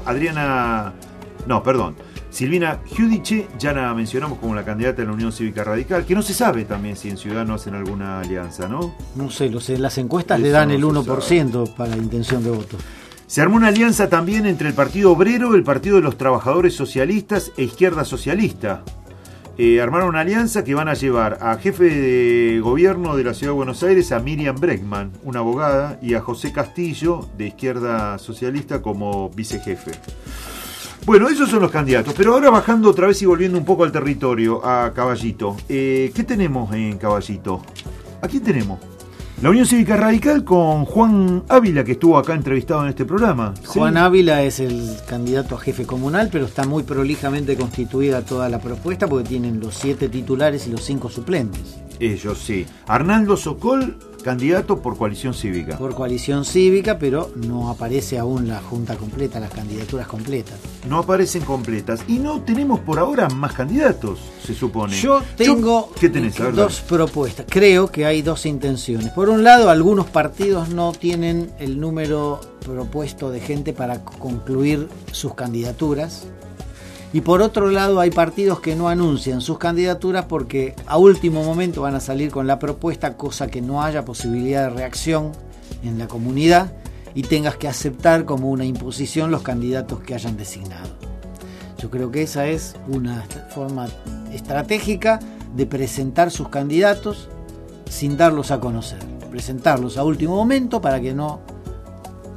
Speaker 3: Silvina Giudice, ya la mencionamos como la candidata de la Unión Cívica Radical, que no se sabe también si en Ciudad no hacen alguna alianza, ¿no?
Speaker 4: No sé, las encuestas le dan el 1% para la intención de voto.
Speaker 3: Se armó una alianza también entre el Partido Obrero, el Partido de los Trabajadores Socialistas e Izquierda Socialista. Armaron una alianza que van a llevar a jefe de gobierno de la Ciudad de Buenos Aires a Miriam Bregman, una abogada, y a José Castillo, de Izquierda Socialista, como vicejefe. Bueno, esos son los candidatos, pero ahora bajando otra vez y volviendo un poco al territorio, a Caballito. ¿Qué tenemos en Caballito? ¿A quién tenemos? La Unión Cívica Radical con Juan Ávila, que estuvo acá entrevistado en este programa.
Speaker 4: Juan Ávila es el candidato a jefe comunal, pero está muy prolijamente constituida toda la propuesta porque tienen los 7 titulares y los 5 suplentes.
Speaker 3: Ellos sí. Arnaldo Sokol, candidato por Coalición Cívica.
Speaker 4: Por Coalición Cívica, pero no aparece aún la junta completa, las candidaturas completas.
Speaker 3: No aparecen completas. Y no tenemos por ahora más candidatos, se supone.
Speaker 4: Yo tengo
Speaker 3: ¿qué tenés?
Speaker 4: Dos propuestas. Creo que hay 2 intenciones. Por un lado, algunos partidos no tienen el número propuesto de gente para concluir sus candidaturas. Y por otro lado hay partidos que no anuncian sus candidaturas porque a último momento van a salir con la propuesta, cosa que no haya posibilidad de reacción en la comunidad y tengas que aceptar como una imposición los candidatos que hayan designado. Yo creo que esa es una forma estratégica de presentar sus candidatos sin darlos a conocer. Presentarlos a último momento para que no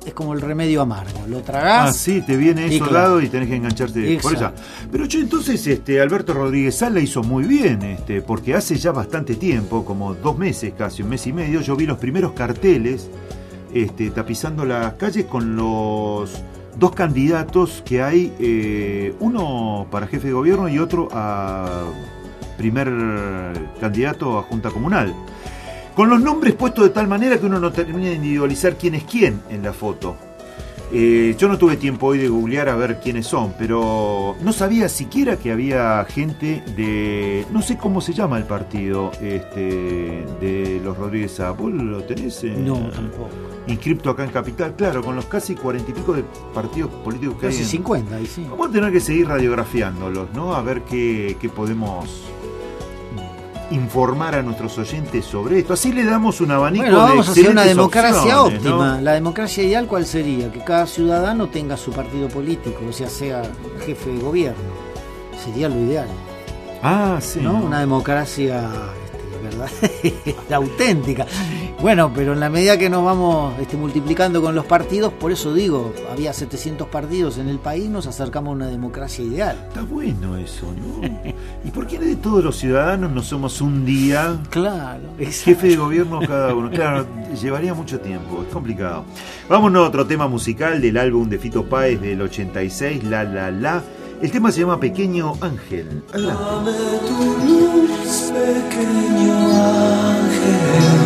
Speaker 4: es como el remedio amargo. Lo tragás.
Speaker 3: Ah, sí, te viene eso dado y tenés que engancharte.
Speaker 4: Exacto.
Speaker 3: Por eso. Pero yo entonces, Alberto Rodríguez Sal la hizo muy bien, porque hace ya bastante tiempo, como 2 meses, casi 1 mes y medio, yo vi los primeros carteles tapizando las calles con los 2 candidatos que hay, uno para jefe de gobierno y otro a primer candidato a Junta Comunal. Con los nombres puestos de tal manera que uno no termina de individualizar quién es quién en la foto. Yo no tuve tiempo hoy de googlear a ver quiénes son, pero no sabía siquiera que había gente de... No sé cómo se llama el partido de los Rodríguez Sá. ¿Vos lo tenés?
Speaker 4: No, tampoco.
Speaker 3: Inscripto acá en Capital, claro, con los casi 40 y pico de partidos políticos que
Speaker 4: casi
Speaker 3: hay.
Speaker 4: Casi 50, ahí sí.
Speaker 3: Vamos a tener que seguir radiografiándolos, ¿no? A ver qué podemos informar a nuestros oyentes sobre esto. Así le damos un abanico de
Speaker 4: vamos a hacer una democracia
Speaker 3: opciones,
Speaker 4: óptima,
Speaker 3: ¿no?
Speaker 4: La democracia ideal, ¿cuál sería? Que cada ciudadano tenga su partido político, o sea jefe de gobierno. Sería lo ideal.
Speaker 3: Ah, sí.
Speaker 4: ¿No? Una democracia ¿verdad? auténtica. Bueno, pero en la medida que nos vamos multiplicando con los partidos, por eso digo, había 700 partidos en el país, nos acercamos a una democracia ideal.
Speaker 3: Está bueno eso, ¿no? ¿Y por qué de todos los ciudadanos no somos un día jefe de gobierno cada uno? Claro, llevaría mucho tiempo, es complicado. Vámonos a otro tema musical del álbum de Fito Páez del 86, La. El tema se llama Pequeño Ángel.
Speaker 5: Dame tu luz, pequeño ángel,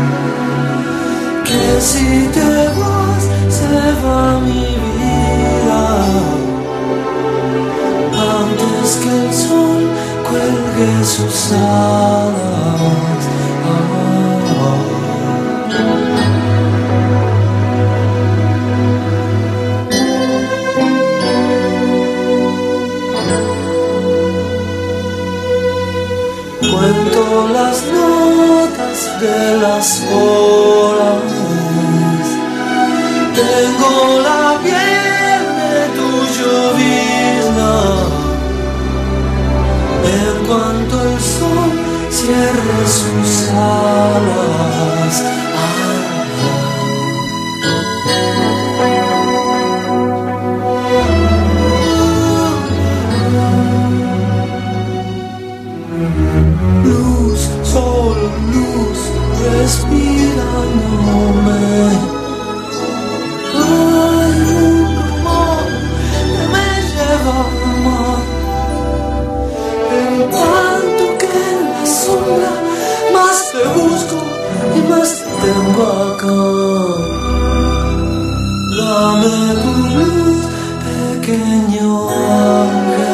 Speaker 5: que si te vas, se va mi vida, antes que el sol cuelgue sus alas. Cuento las notas de las olas, tengo la piel de tu llovizna, en cuanto el sol cierre sus alas. Respirándome, hay un rumor que me lleva al mar, en tanto que en la sombra más te busco y más te tengo acá. Dame tu luz, pequeño ángel.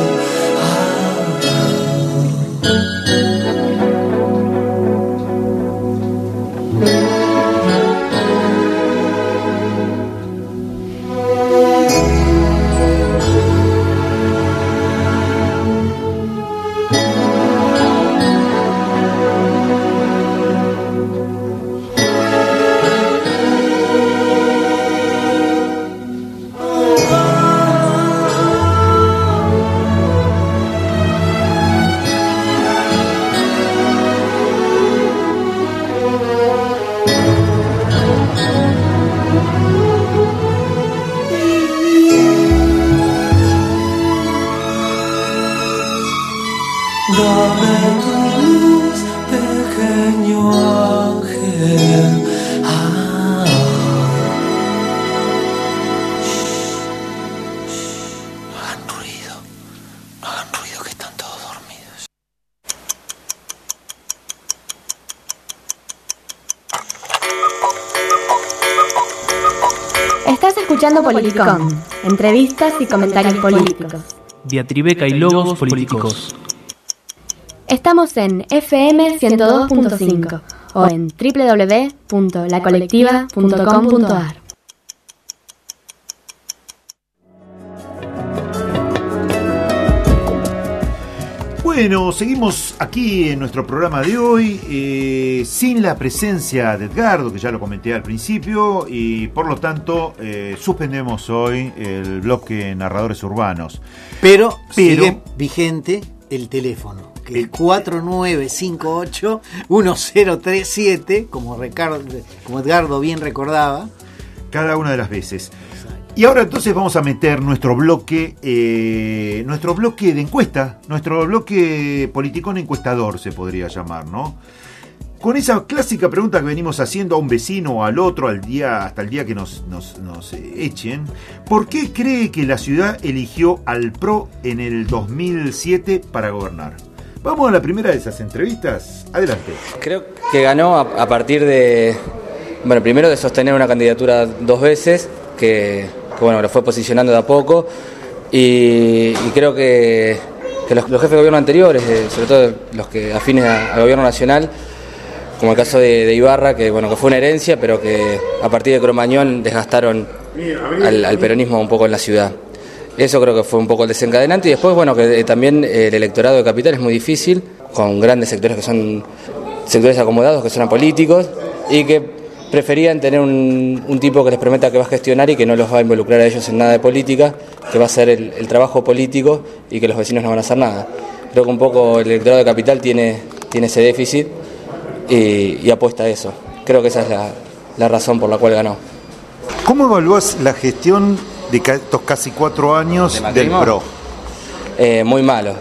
Speaker 2: Escuchando Politicón, entrevistas y comentarios políticos.
Speaker 1: Diatribeca y logos políticos.
Speaker 2: Estamos en FM 102.5 o en www.lacolectiva.com.ar.
Speaker 3: Bueno, seguimos aquí en nuestro programa de hoy sin la presencia de Edgardo, que ya lo comenté al principio, y por lo tanto suspendemos hoy el bloque Narradores Urbanos.
Speaker 4: Pero sigue vigente el teléfono, que es 4958-1037, como Edgardo bien recordaba,
Speaker 3: cada una de las veces. Y ahora entonces vamos a meter nuestro bloque de encuesta, nuestro bloque politicón encuestador se podría llamar, ¿no? Con esa clásica pregunta que venimos haciendo a un vecino o al otro hasta el día que nos echen. ¿Por qué cree que la ciudad eligió al PRO en el 2007 para gobernar? Vamos a la primera de esas entrevistas. Adelante.
Speaker 13: Creo que ganó a partir de, bueno, primero de sostener una candidatura 2 veces, que bueno, lo fue posicionando de a poco, y creo que los jefes de gobierno anteriores, sobre todo los que afines al gobierno nacional, como el caso de Ibarra, que bueno, que fue una herencia, pero que a partir de Cromañón desgastaron al peronismo un poco en la ciudad. Eso creo que fue un poco el desencadenante, y después bueno, que también el electorado de Capital es muy difícil, con grandes sectores que son sectores acomodados, que son apolíticos, y que preferían tener un tipo que les prometa que va a gestionar y que no los va a involucrar a ellos en nada de política, que va a hacer el trabajo político y que los vecinos no van a hacer nada. Creo que un poco el electorado de Capital tiene ese déficit y apuesta a eso. Creo que esa es la razón por la cual ganó.
Speaker 3: ¿Cómo evaluás la gestión de estos casi 4 años del PRO?
Speaker 13: Muy malo.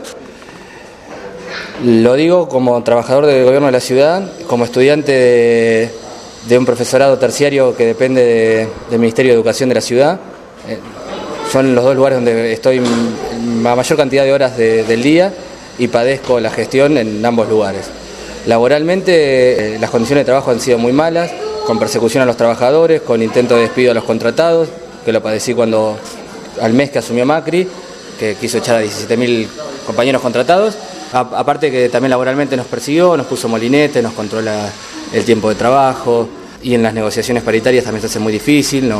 Speaker 13: Lo digo como trabajador del gobierno de la ciudad, como estudiante de un profesorado terciario que depende del Ministerio de Educación de la ciudad. Son los 2 lugares donde estoy la mayor cantidad de horas del día y padezco la gestión en ambos lugares. Laboralmente las condiciones de trabajo han sido muy malas, con persecución a los trabajadores, con intento de despido a los contratados, que lo padecí cuando al mes que asumió Macri, que quiso echar a 17.000 compañeros contratados. Aparte que también laboralmente nos persiguió, nos puso molinete, nos controla el tiempo de trabajo, y en las negociaciones paritarias también se hace muy difícil,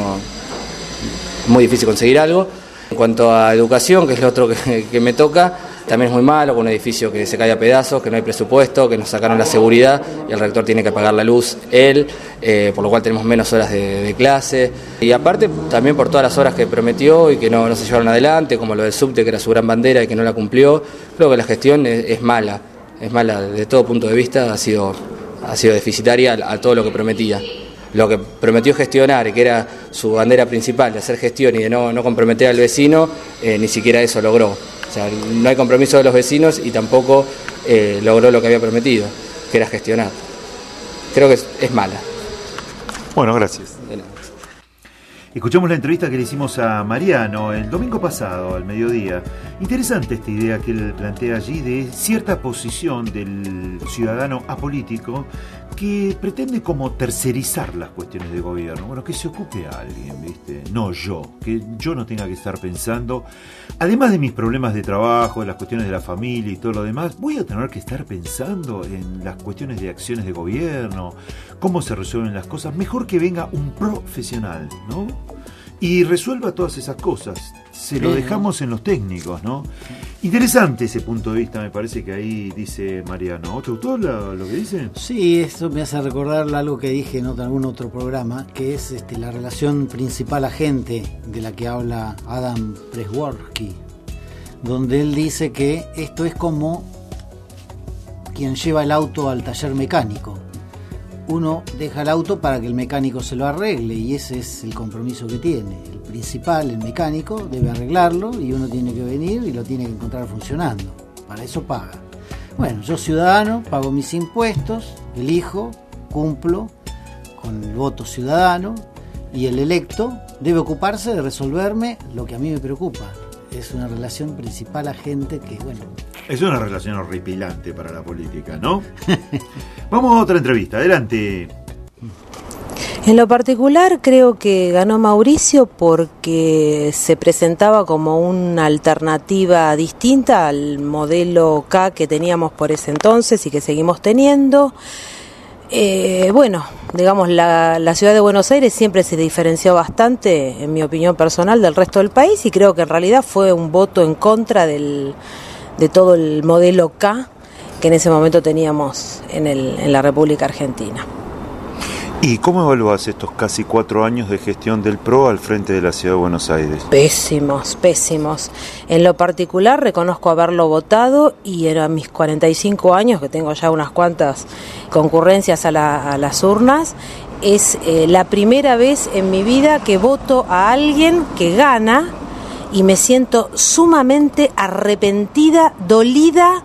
Speaker 13: muy difícil conseguir algo. En cuanto a educación, que es lo otro que me toca, también es muy malo, con un edificio que se cae a pedazos, que no hay presupuesto, que nos sacaron la seguridad y el rector tiene que pagar la luz él, por lo cual tenemos menos horas de clase. Y aparte también por todas las horas que prometió y que no se llevaron adelante, como lo del subte, que era su gran bandera y que no la cumplió. Creo que la gestión es mala de todo punto de vista, ha sido deficitaria a todo lo que prometía. Lo que prometió gestionar, que era su bandera principal, de hacer gestión y de no comprometer al vecino, ni siquiera eso logró. O sea, no hay compromiso de los vecinos y tampoco logró lo que había prometido, que era gestionar. Creo que es mala.
Speaker 3: Bueno, gracias. Escuchamos la entrevista que le hicimos a Mariano el domingo pasado, al mediodía. Interesante esta idea que él plantea allí de cierta posición del ciudadano apolítico que pretende como tercerizar las cuestiones de gobierno. Bueno, que se ocupe a alguien, ¿viste? No yo, que yo no tenga que estar pensando, además de mis problemas de trabajo, de las cuestiones de la familia y todo lo demás, voy a tener que estar pensando en las cuestiones de acciones de gobierno, cómo se resuelven las cosas. Mejor que venga un profesional, ¿no? Y resuelva todas esas cosas. Se lo dejamos en los técnicos, ¿no? Interesante ese punto de vista, me parece que ahí dice Mariano. ¿Te gustó lo que dice?
Speaker 4: Sí, eso me hace recordar algo que dije en algún otro programa, que es la relación principal-agente de la que habla Adam Pressworthy, donde él dice que esto es como quien lleva el auto al taller mecánico. Uno deja el auto para que el mecánico se lo arregle y ese es el compromiso que tiene. El principal, el mecánico, debe arreglarlo y uno tiene que venir y lo tiene que encontrar funcionando. Para eso paga. Bueno, yo ciudadano, pago mis impuestos, elijo, cumplo con el voto ciudadano y el electo debe ocuparse de resolverme lo que a mí me preocupa. Es una relación principal-agente que, bueno...
Speaker 3: Es una relación horripilante para la política, ¿no? Vamos a otra entrevista, adelante.
Speaker 14: En lo particular creo que ganó Mauricio porque se presentaba como una alternativa distinta al modelo K que teníamos por ese entonces y que seguimos teniendo. Bueno, digamos, la ciudad de Buenos Aires siempre se diferenció bastante, en mi opinión personal, del resto del país y creo que en realidad fue un voto en contra de todo el modelo K que en ese momento teníamos en la República Argentina.
Speaker 3: ¿Y cómo evaluás estos casi 4 años de gestión del PRO al frente de la ciudad de Buenos Aires?
Speaker 14: Pésimos. En lo particular reconozco haberlo votado y eran mis 45 años, que tengo ya unas cuantas concurrencias a las urnas, es la primera vez en mi vida que voto a alguien que gana y me siento sumamente arrepentida, dolida,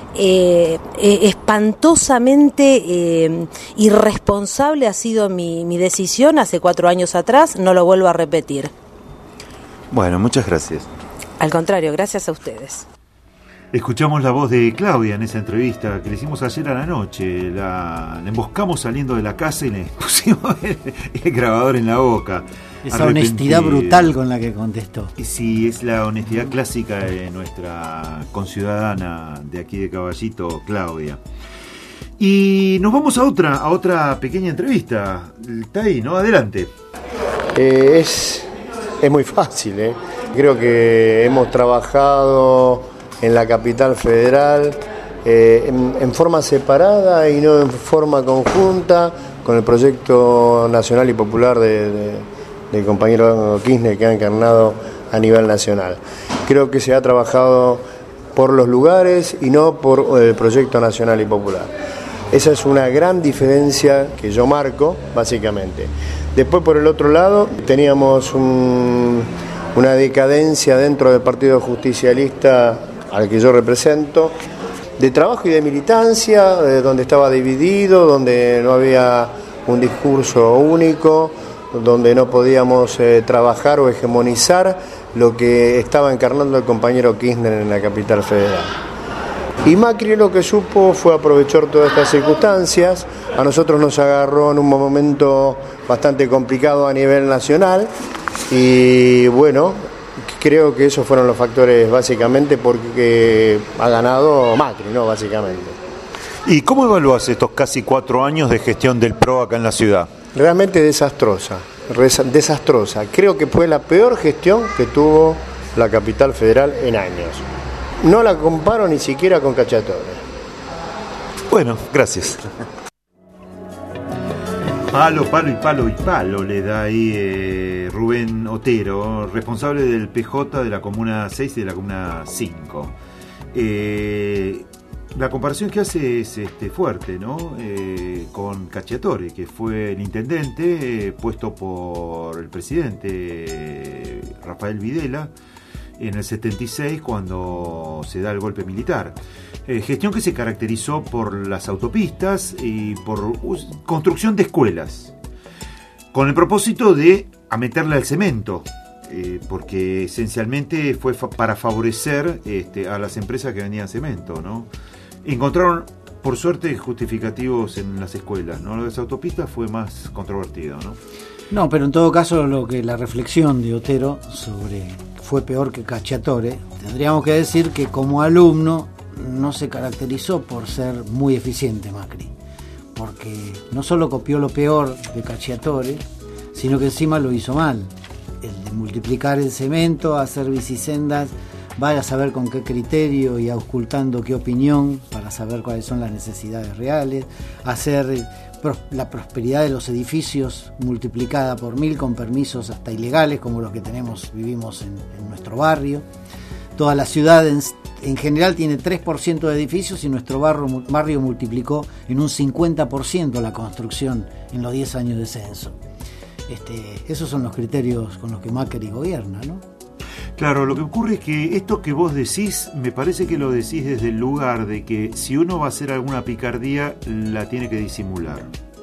Speaker 14: espantosamente irresponsable ha sido mi decisión hace 4 años atrás, no lo vuelvo a repetir.
Speaker 3: Bueno, muchas gracias.
Speaker 14: Al contrario, gracias a ustedes.
Speaker 3: Escuchamos la voz de Claudia en esa entrevista que le hicimos ayer a la noche. La emboscamos saliendo de la casa y le pusimos el grabador en la boca.
Speaker 4: Esa honestidad brutal con la que contestó.
Speaker 3: Sí, es la honestidad clásica de nuestra conciudadana de aquí de Caballito, Claudia. Y nos vamos a otra pequeña entrevista. Está ahí, ¿no? Adelante.
Speaker 15: Es muy fácil, ¿eh? Creo que hemos trabajado en la capital federal en forma separada y no en forma conjunta con el proyecto nacional y popular del compañero Kirchner que ha encarnado a nivel nacional. Creo que se ha trabajado por los lugares y no por el proyecto nacional y popular. Esa es una gran diferencia que yo marco, básicamente. Después, por el otro lado, teníamos una decadencia dentro del Partido Justicialista al que yo represento, de trabajo y de militancia, donde estaba dividido, donde no había un discurso único, donde no podíamos trabajar o hegemonizar lo que estaba encarnando el compañero Kirchner en la capital federal. Y Macri lo que supo fue aprovechar todas estas circunstancias. A nosotros nos agarró en un momento bastante complicado a nivel nacional y bueno, creo que esos fueron los factores básicamente porque ha ganado Macri, ¿no? Básicamente.
Speaker 3: ¿Y cómo evalúas estos casi 4 años de gestión del PRO acá en la ciudad?
Speaker 15: Realmente desastrosa. Creo que fue la peor gestión que tuvo la capital federal en años. No la comparo ni siquiera con Cacciatore.
Speaker 3: Bueno, gracias. Palo le da ahí Rubén Otero, responsable del PJ de la Comuna 6 y de la Comuna 5. La comparación que hace es fuerte, ¿no? Con Cacciatore, que fue el intendente puesto por el presidente Rafael Videla en el 76 cuando se da el golpe militar. Gestión que se caracterizó por las autopistas y por construcción de escuelas, con el propósito de meterle al cemento, porque esencialmente fue para favorecer a las empresas que vendían cemento, ¿no? Encontraron, por suerte, justificativos en las escuelas, ¿no? Lo de las autopistas fue más controvertido, ¿no?
Speaker 4: No, pero en todo caso la reflexión de Otero sobre fue peor que Cacciatore, tendríamos que decir que como alumno no se caracterizó por ser muy eficiente Macri, porque no solo copió lo peor de Cacciatore, sino que encima lo hizo mal, el de multiplicar el cemento, hacer bicisendas, vaya a saber con qué criterio y auscultando qué opinión para saber cuáles son las necesidades reales, hacer la prosperidad de los edificios multiplicada por 1000 con permisos hasta ilegales como los que vivimos en nuestro barrio. Toda la ciudad en general tiene 3% de edificios y nuestro barrio multiplicó en un 50% la construcción en los 10 años de censo. Esos son los criterios con los que Macri gobierna, ¿no?
Speaker 3: Claro, lo que ocurre es que esto que vos decís, me parece que lo decís desde el lugar de que si uno va a hacer alguna picardía, la tiene que disimular.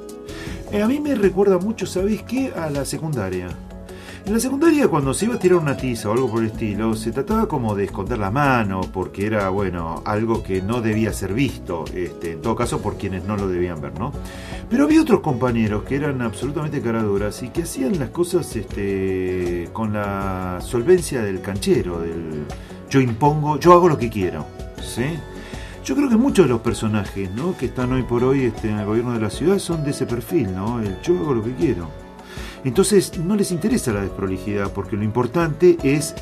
Speaker 3: A mí me recuerda mucho, ¿sabés qué? A la secundaria. En la secundaria, cuando se iba a tirar una tiza o algo por el estilo, se trataba como de esconder la mano, porque era, bueno, algo que no debía ser visto, en todo caso por quienes no lo debían ver, ¿no? Pero había otros compañeros que eran absolutamente caraduras y que hacían las cosas con la solvencia del canchero, del yo impongo, yo hago lo que quiero, ¿sí? Yo creo que muchos de los personajes, ¿no?, que están hoy por hoy en el gobierno de la ciudad son de ese perfil, ¿no? El yo hago lo que quiero. Entonces no les interesa la desprolijidad, porque lo importante es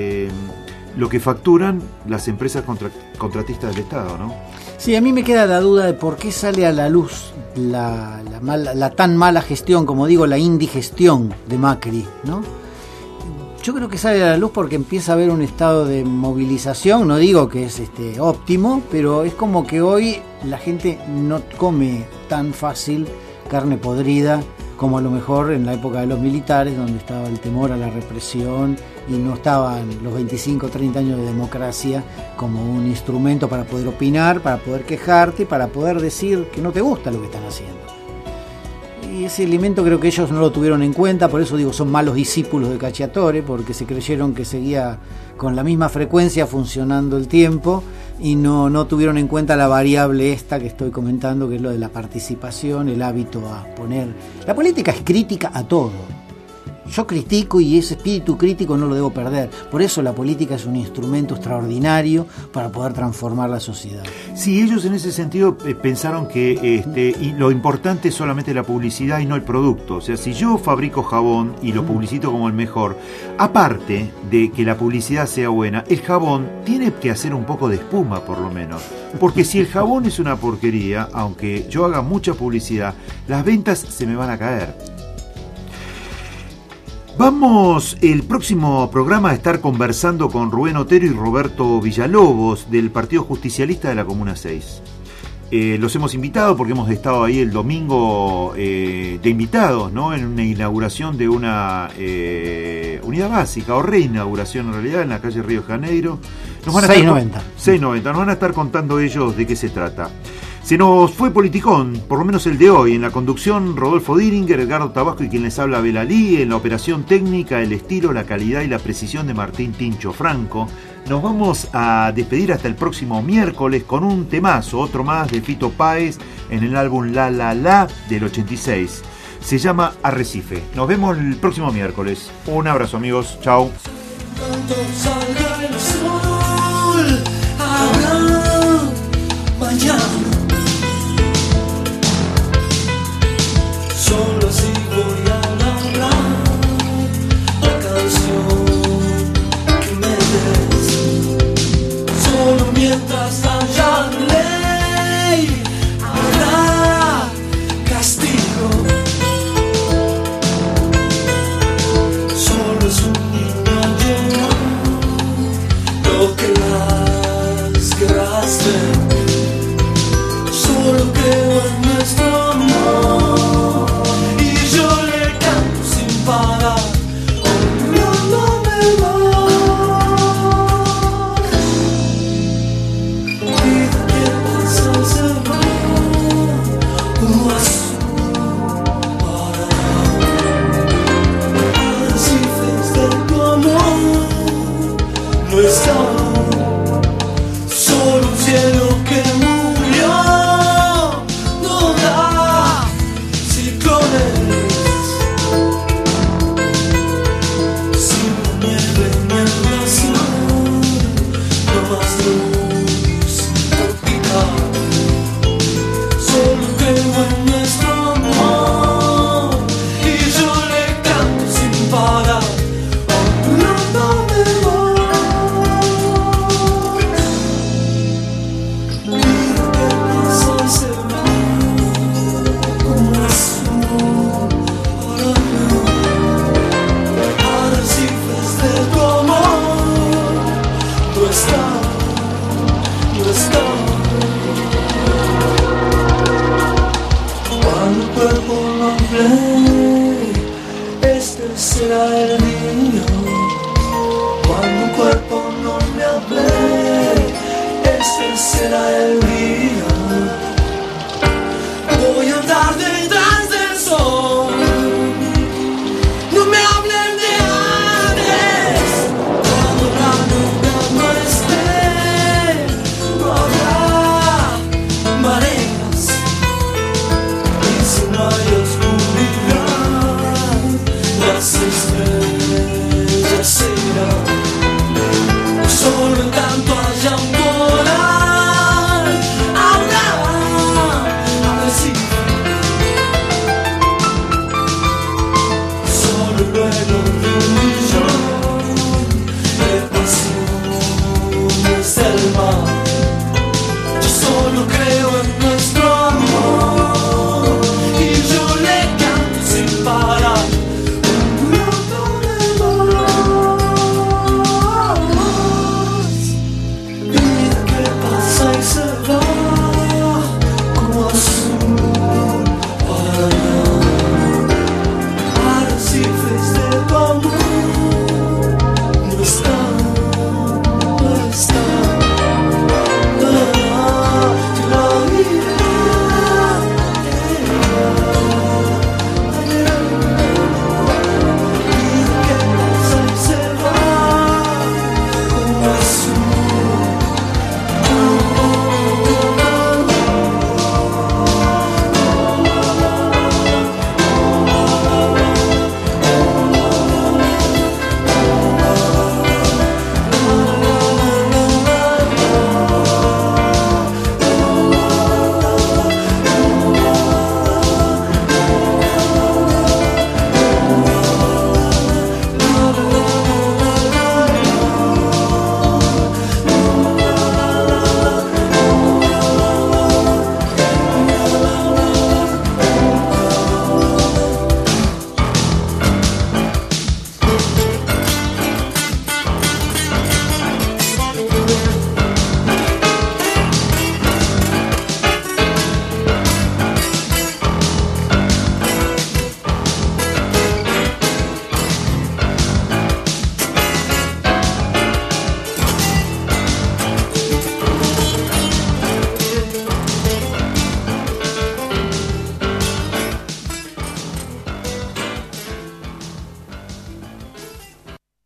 Speaker 3: lo que facturan las empresas contratistas del Estado, ¿no?
Speaker 4: Sí, a mí me queda la duda de por qué sale a la luz la tan mala gestión, como digo, la indigestión de Macri, ¿no? Yo creo que sale a la luz porque empieza a haber un estado de movilización, no digo que es óptimo, pero es como que hoy la gente no come tan fácil carne podrida como a lo mejor en la época de los militares, donde estaba el temor a la represión y no estaban los 25 o 30 años de democracia como un instrumento para poder opinar, para poder quejarte, para poder decir que no te gusta lo que están haciendo. Y ese elemento creo que ellos no lo tuvieron en cuenta, por eso digo, son malos discípulos de Cacciatore, porque se creyeron que seguía con la misma frecuencia funcionando el tiempo y no tuvieron en cuenta la variable esta que estoy comentando, que es lo de la participación, el hábito a poner... La política es crítica a todo. Yo critico y ese espíritu crítico no lo debo perder. Por eso la política es un instrumento extraordinario para poder transformar la sociedad.
Speaker 3: Sí, ellos en ese sentido pensaron que y lo importante es solamente la publicidad y no el producto. O sea, si yo fabrico jabón y lo publicito como el mejor, aparte de que la publicidad sea buena, el jabón tiene que hacer un poco de espuma por lo menos. Porque si el jabón es una porquería, aunque yo haga mucha publicidad, las ventas se me van a caer. Vamos el próximo programa a estar conversando con Rubén Otero y Roberto Villalobos del Partido Justicialista de la Comuna 6. Los hemos invitado porque hemos estado ahí el domingo de invitados, ¿no? En una inauguración de una unidad básica o reinauguración en realidad en la calle Río de Janeiro. 690. Nos van a estar contando ellos de qué se trata. Se nos fue Politicón, por lo menos el de hoy. En la conducción, Rodolfo Diringer, Edgardo Tabasco y quien les habla, Belalí. En la operación técnica, el estilo, la calidad y la precisión de Martín Tincho Franco. Nos vamos a despedir hasta el próximo miércoles con un temazo, otro más de Fito Páez en el álbum La La La del 86. Se llama Arrecife. Nos vemos el próximo miércoles. Un abrazo, amigos. Chao.
Speaker 5: Solo así voy a narrar la canción que me des. Solo mientras haya ley habrá castigo. Solo es un niño lo que las guerras ven. Solo creo en nuestro amor. Para no me voy. Vida que pasa se va como azul para arrecifes de tu amor. No está solo un cielo que murió. No da ciclones. Solo creo en nuestro amor y yo le canto sin parar. No me voy. Vida que pasa y se va como azul para mí. Arrecifes de tu amor. No está. Cuando el cuerpo no hable, este será el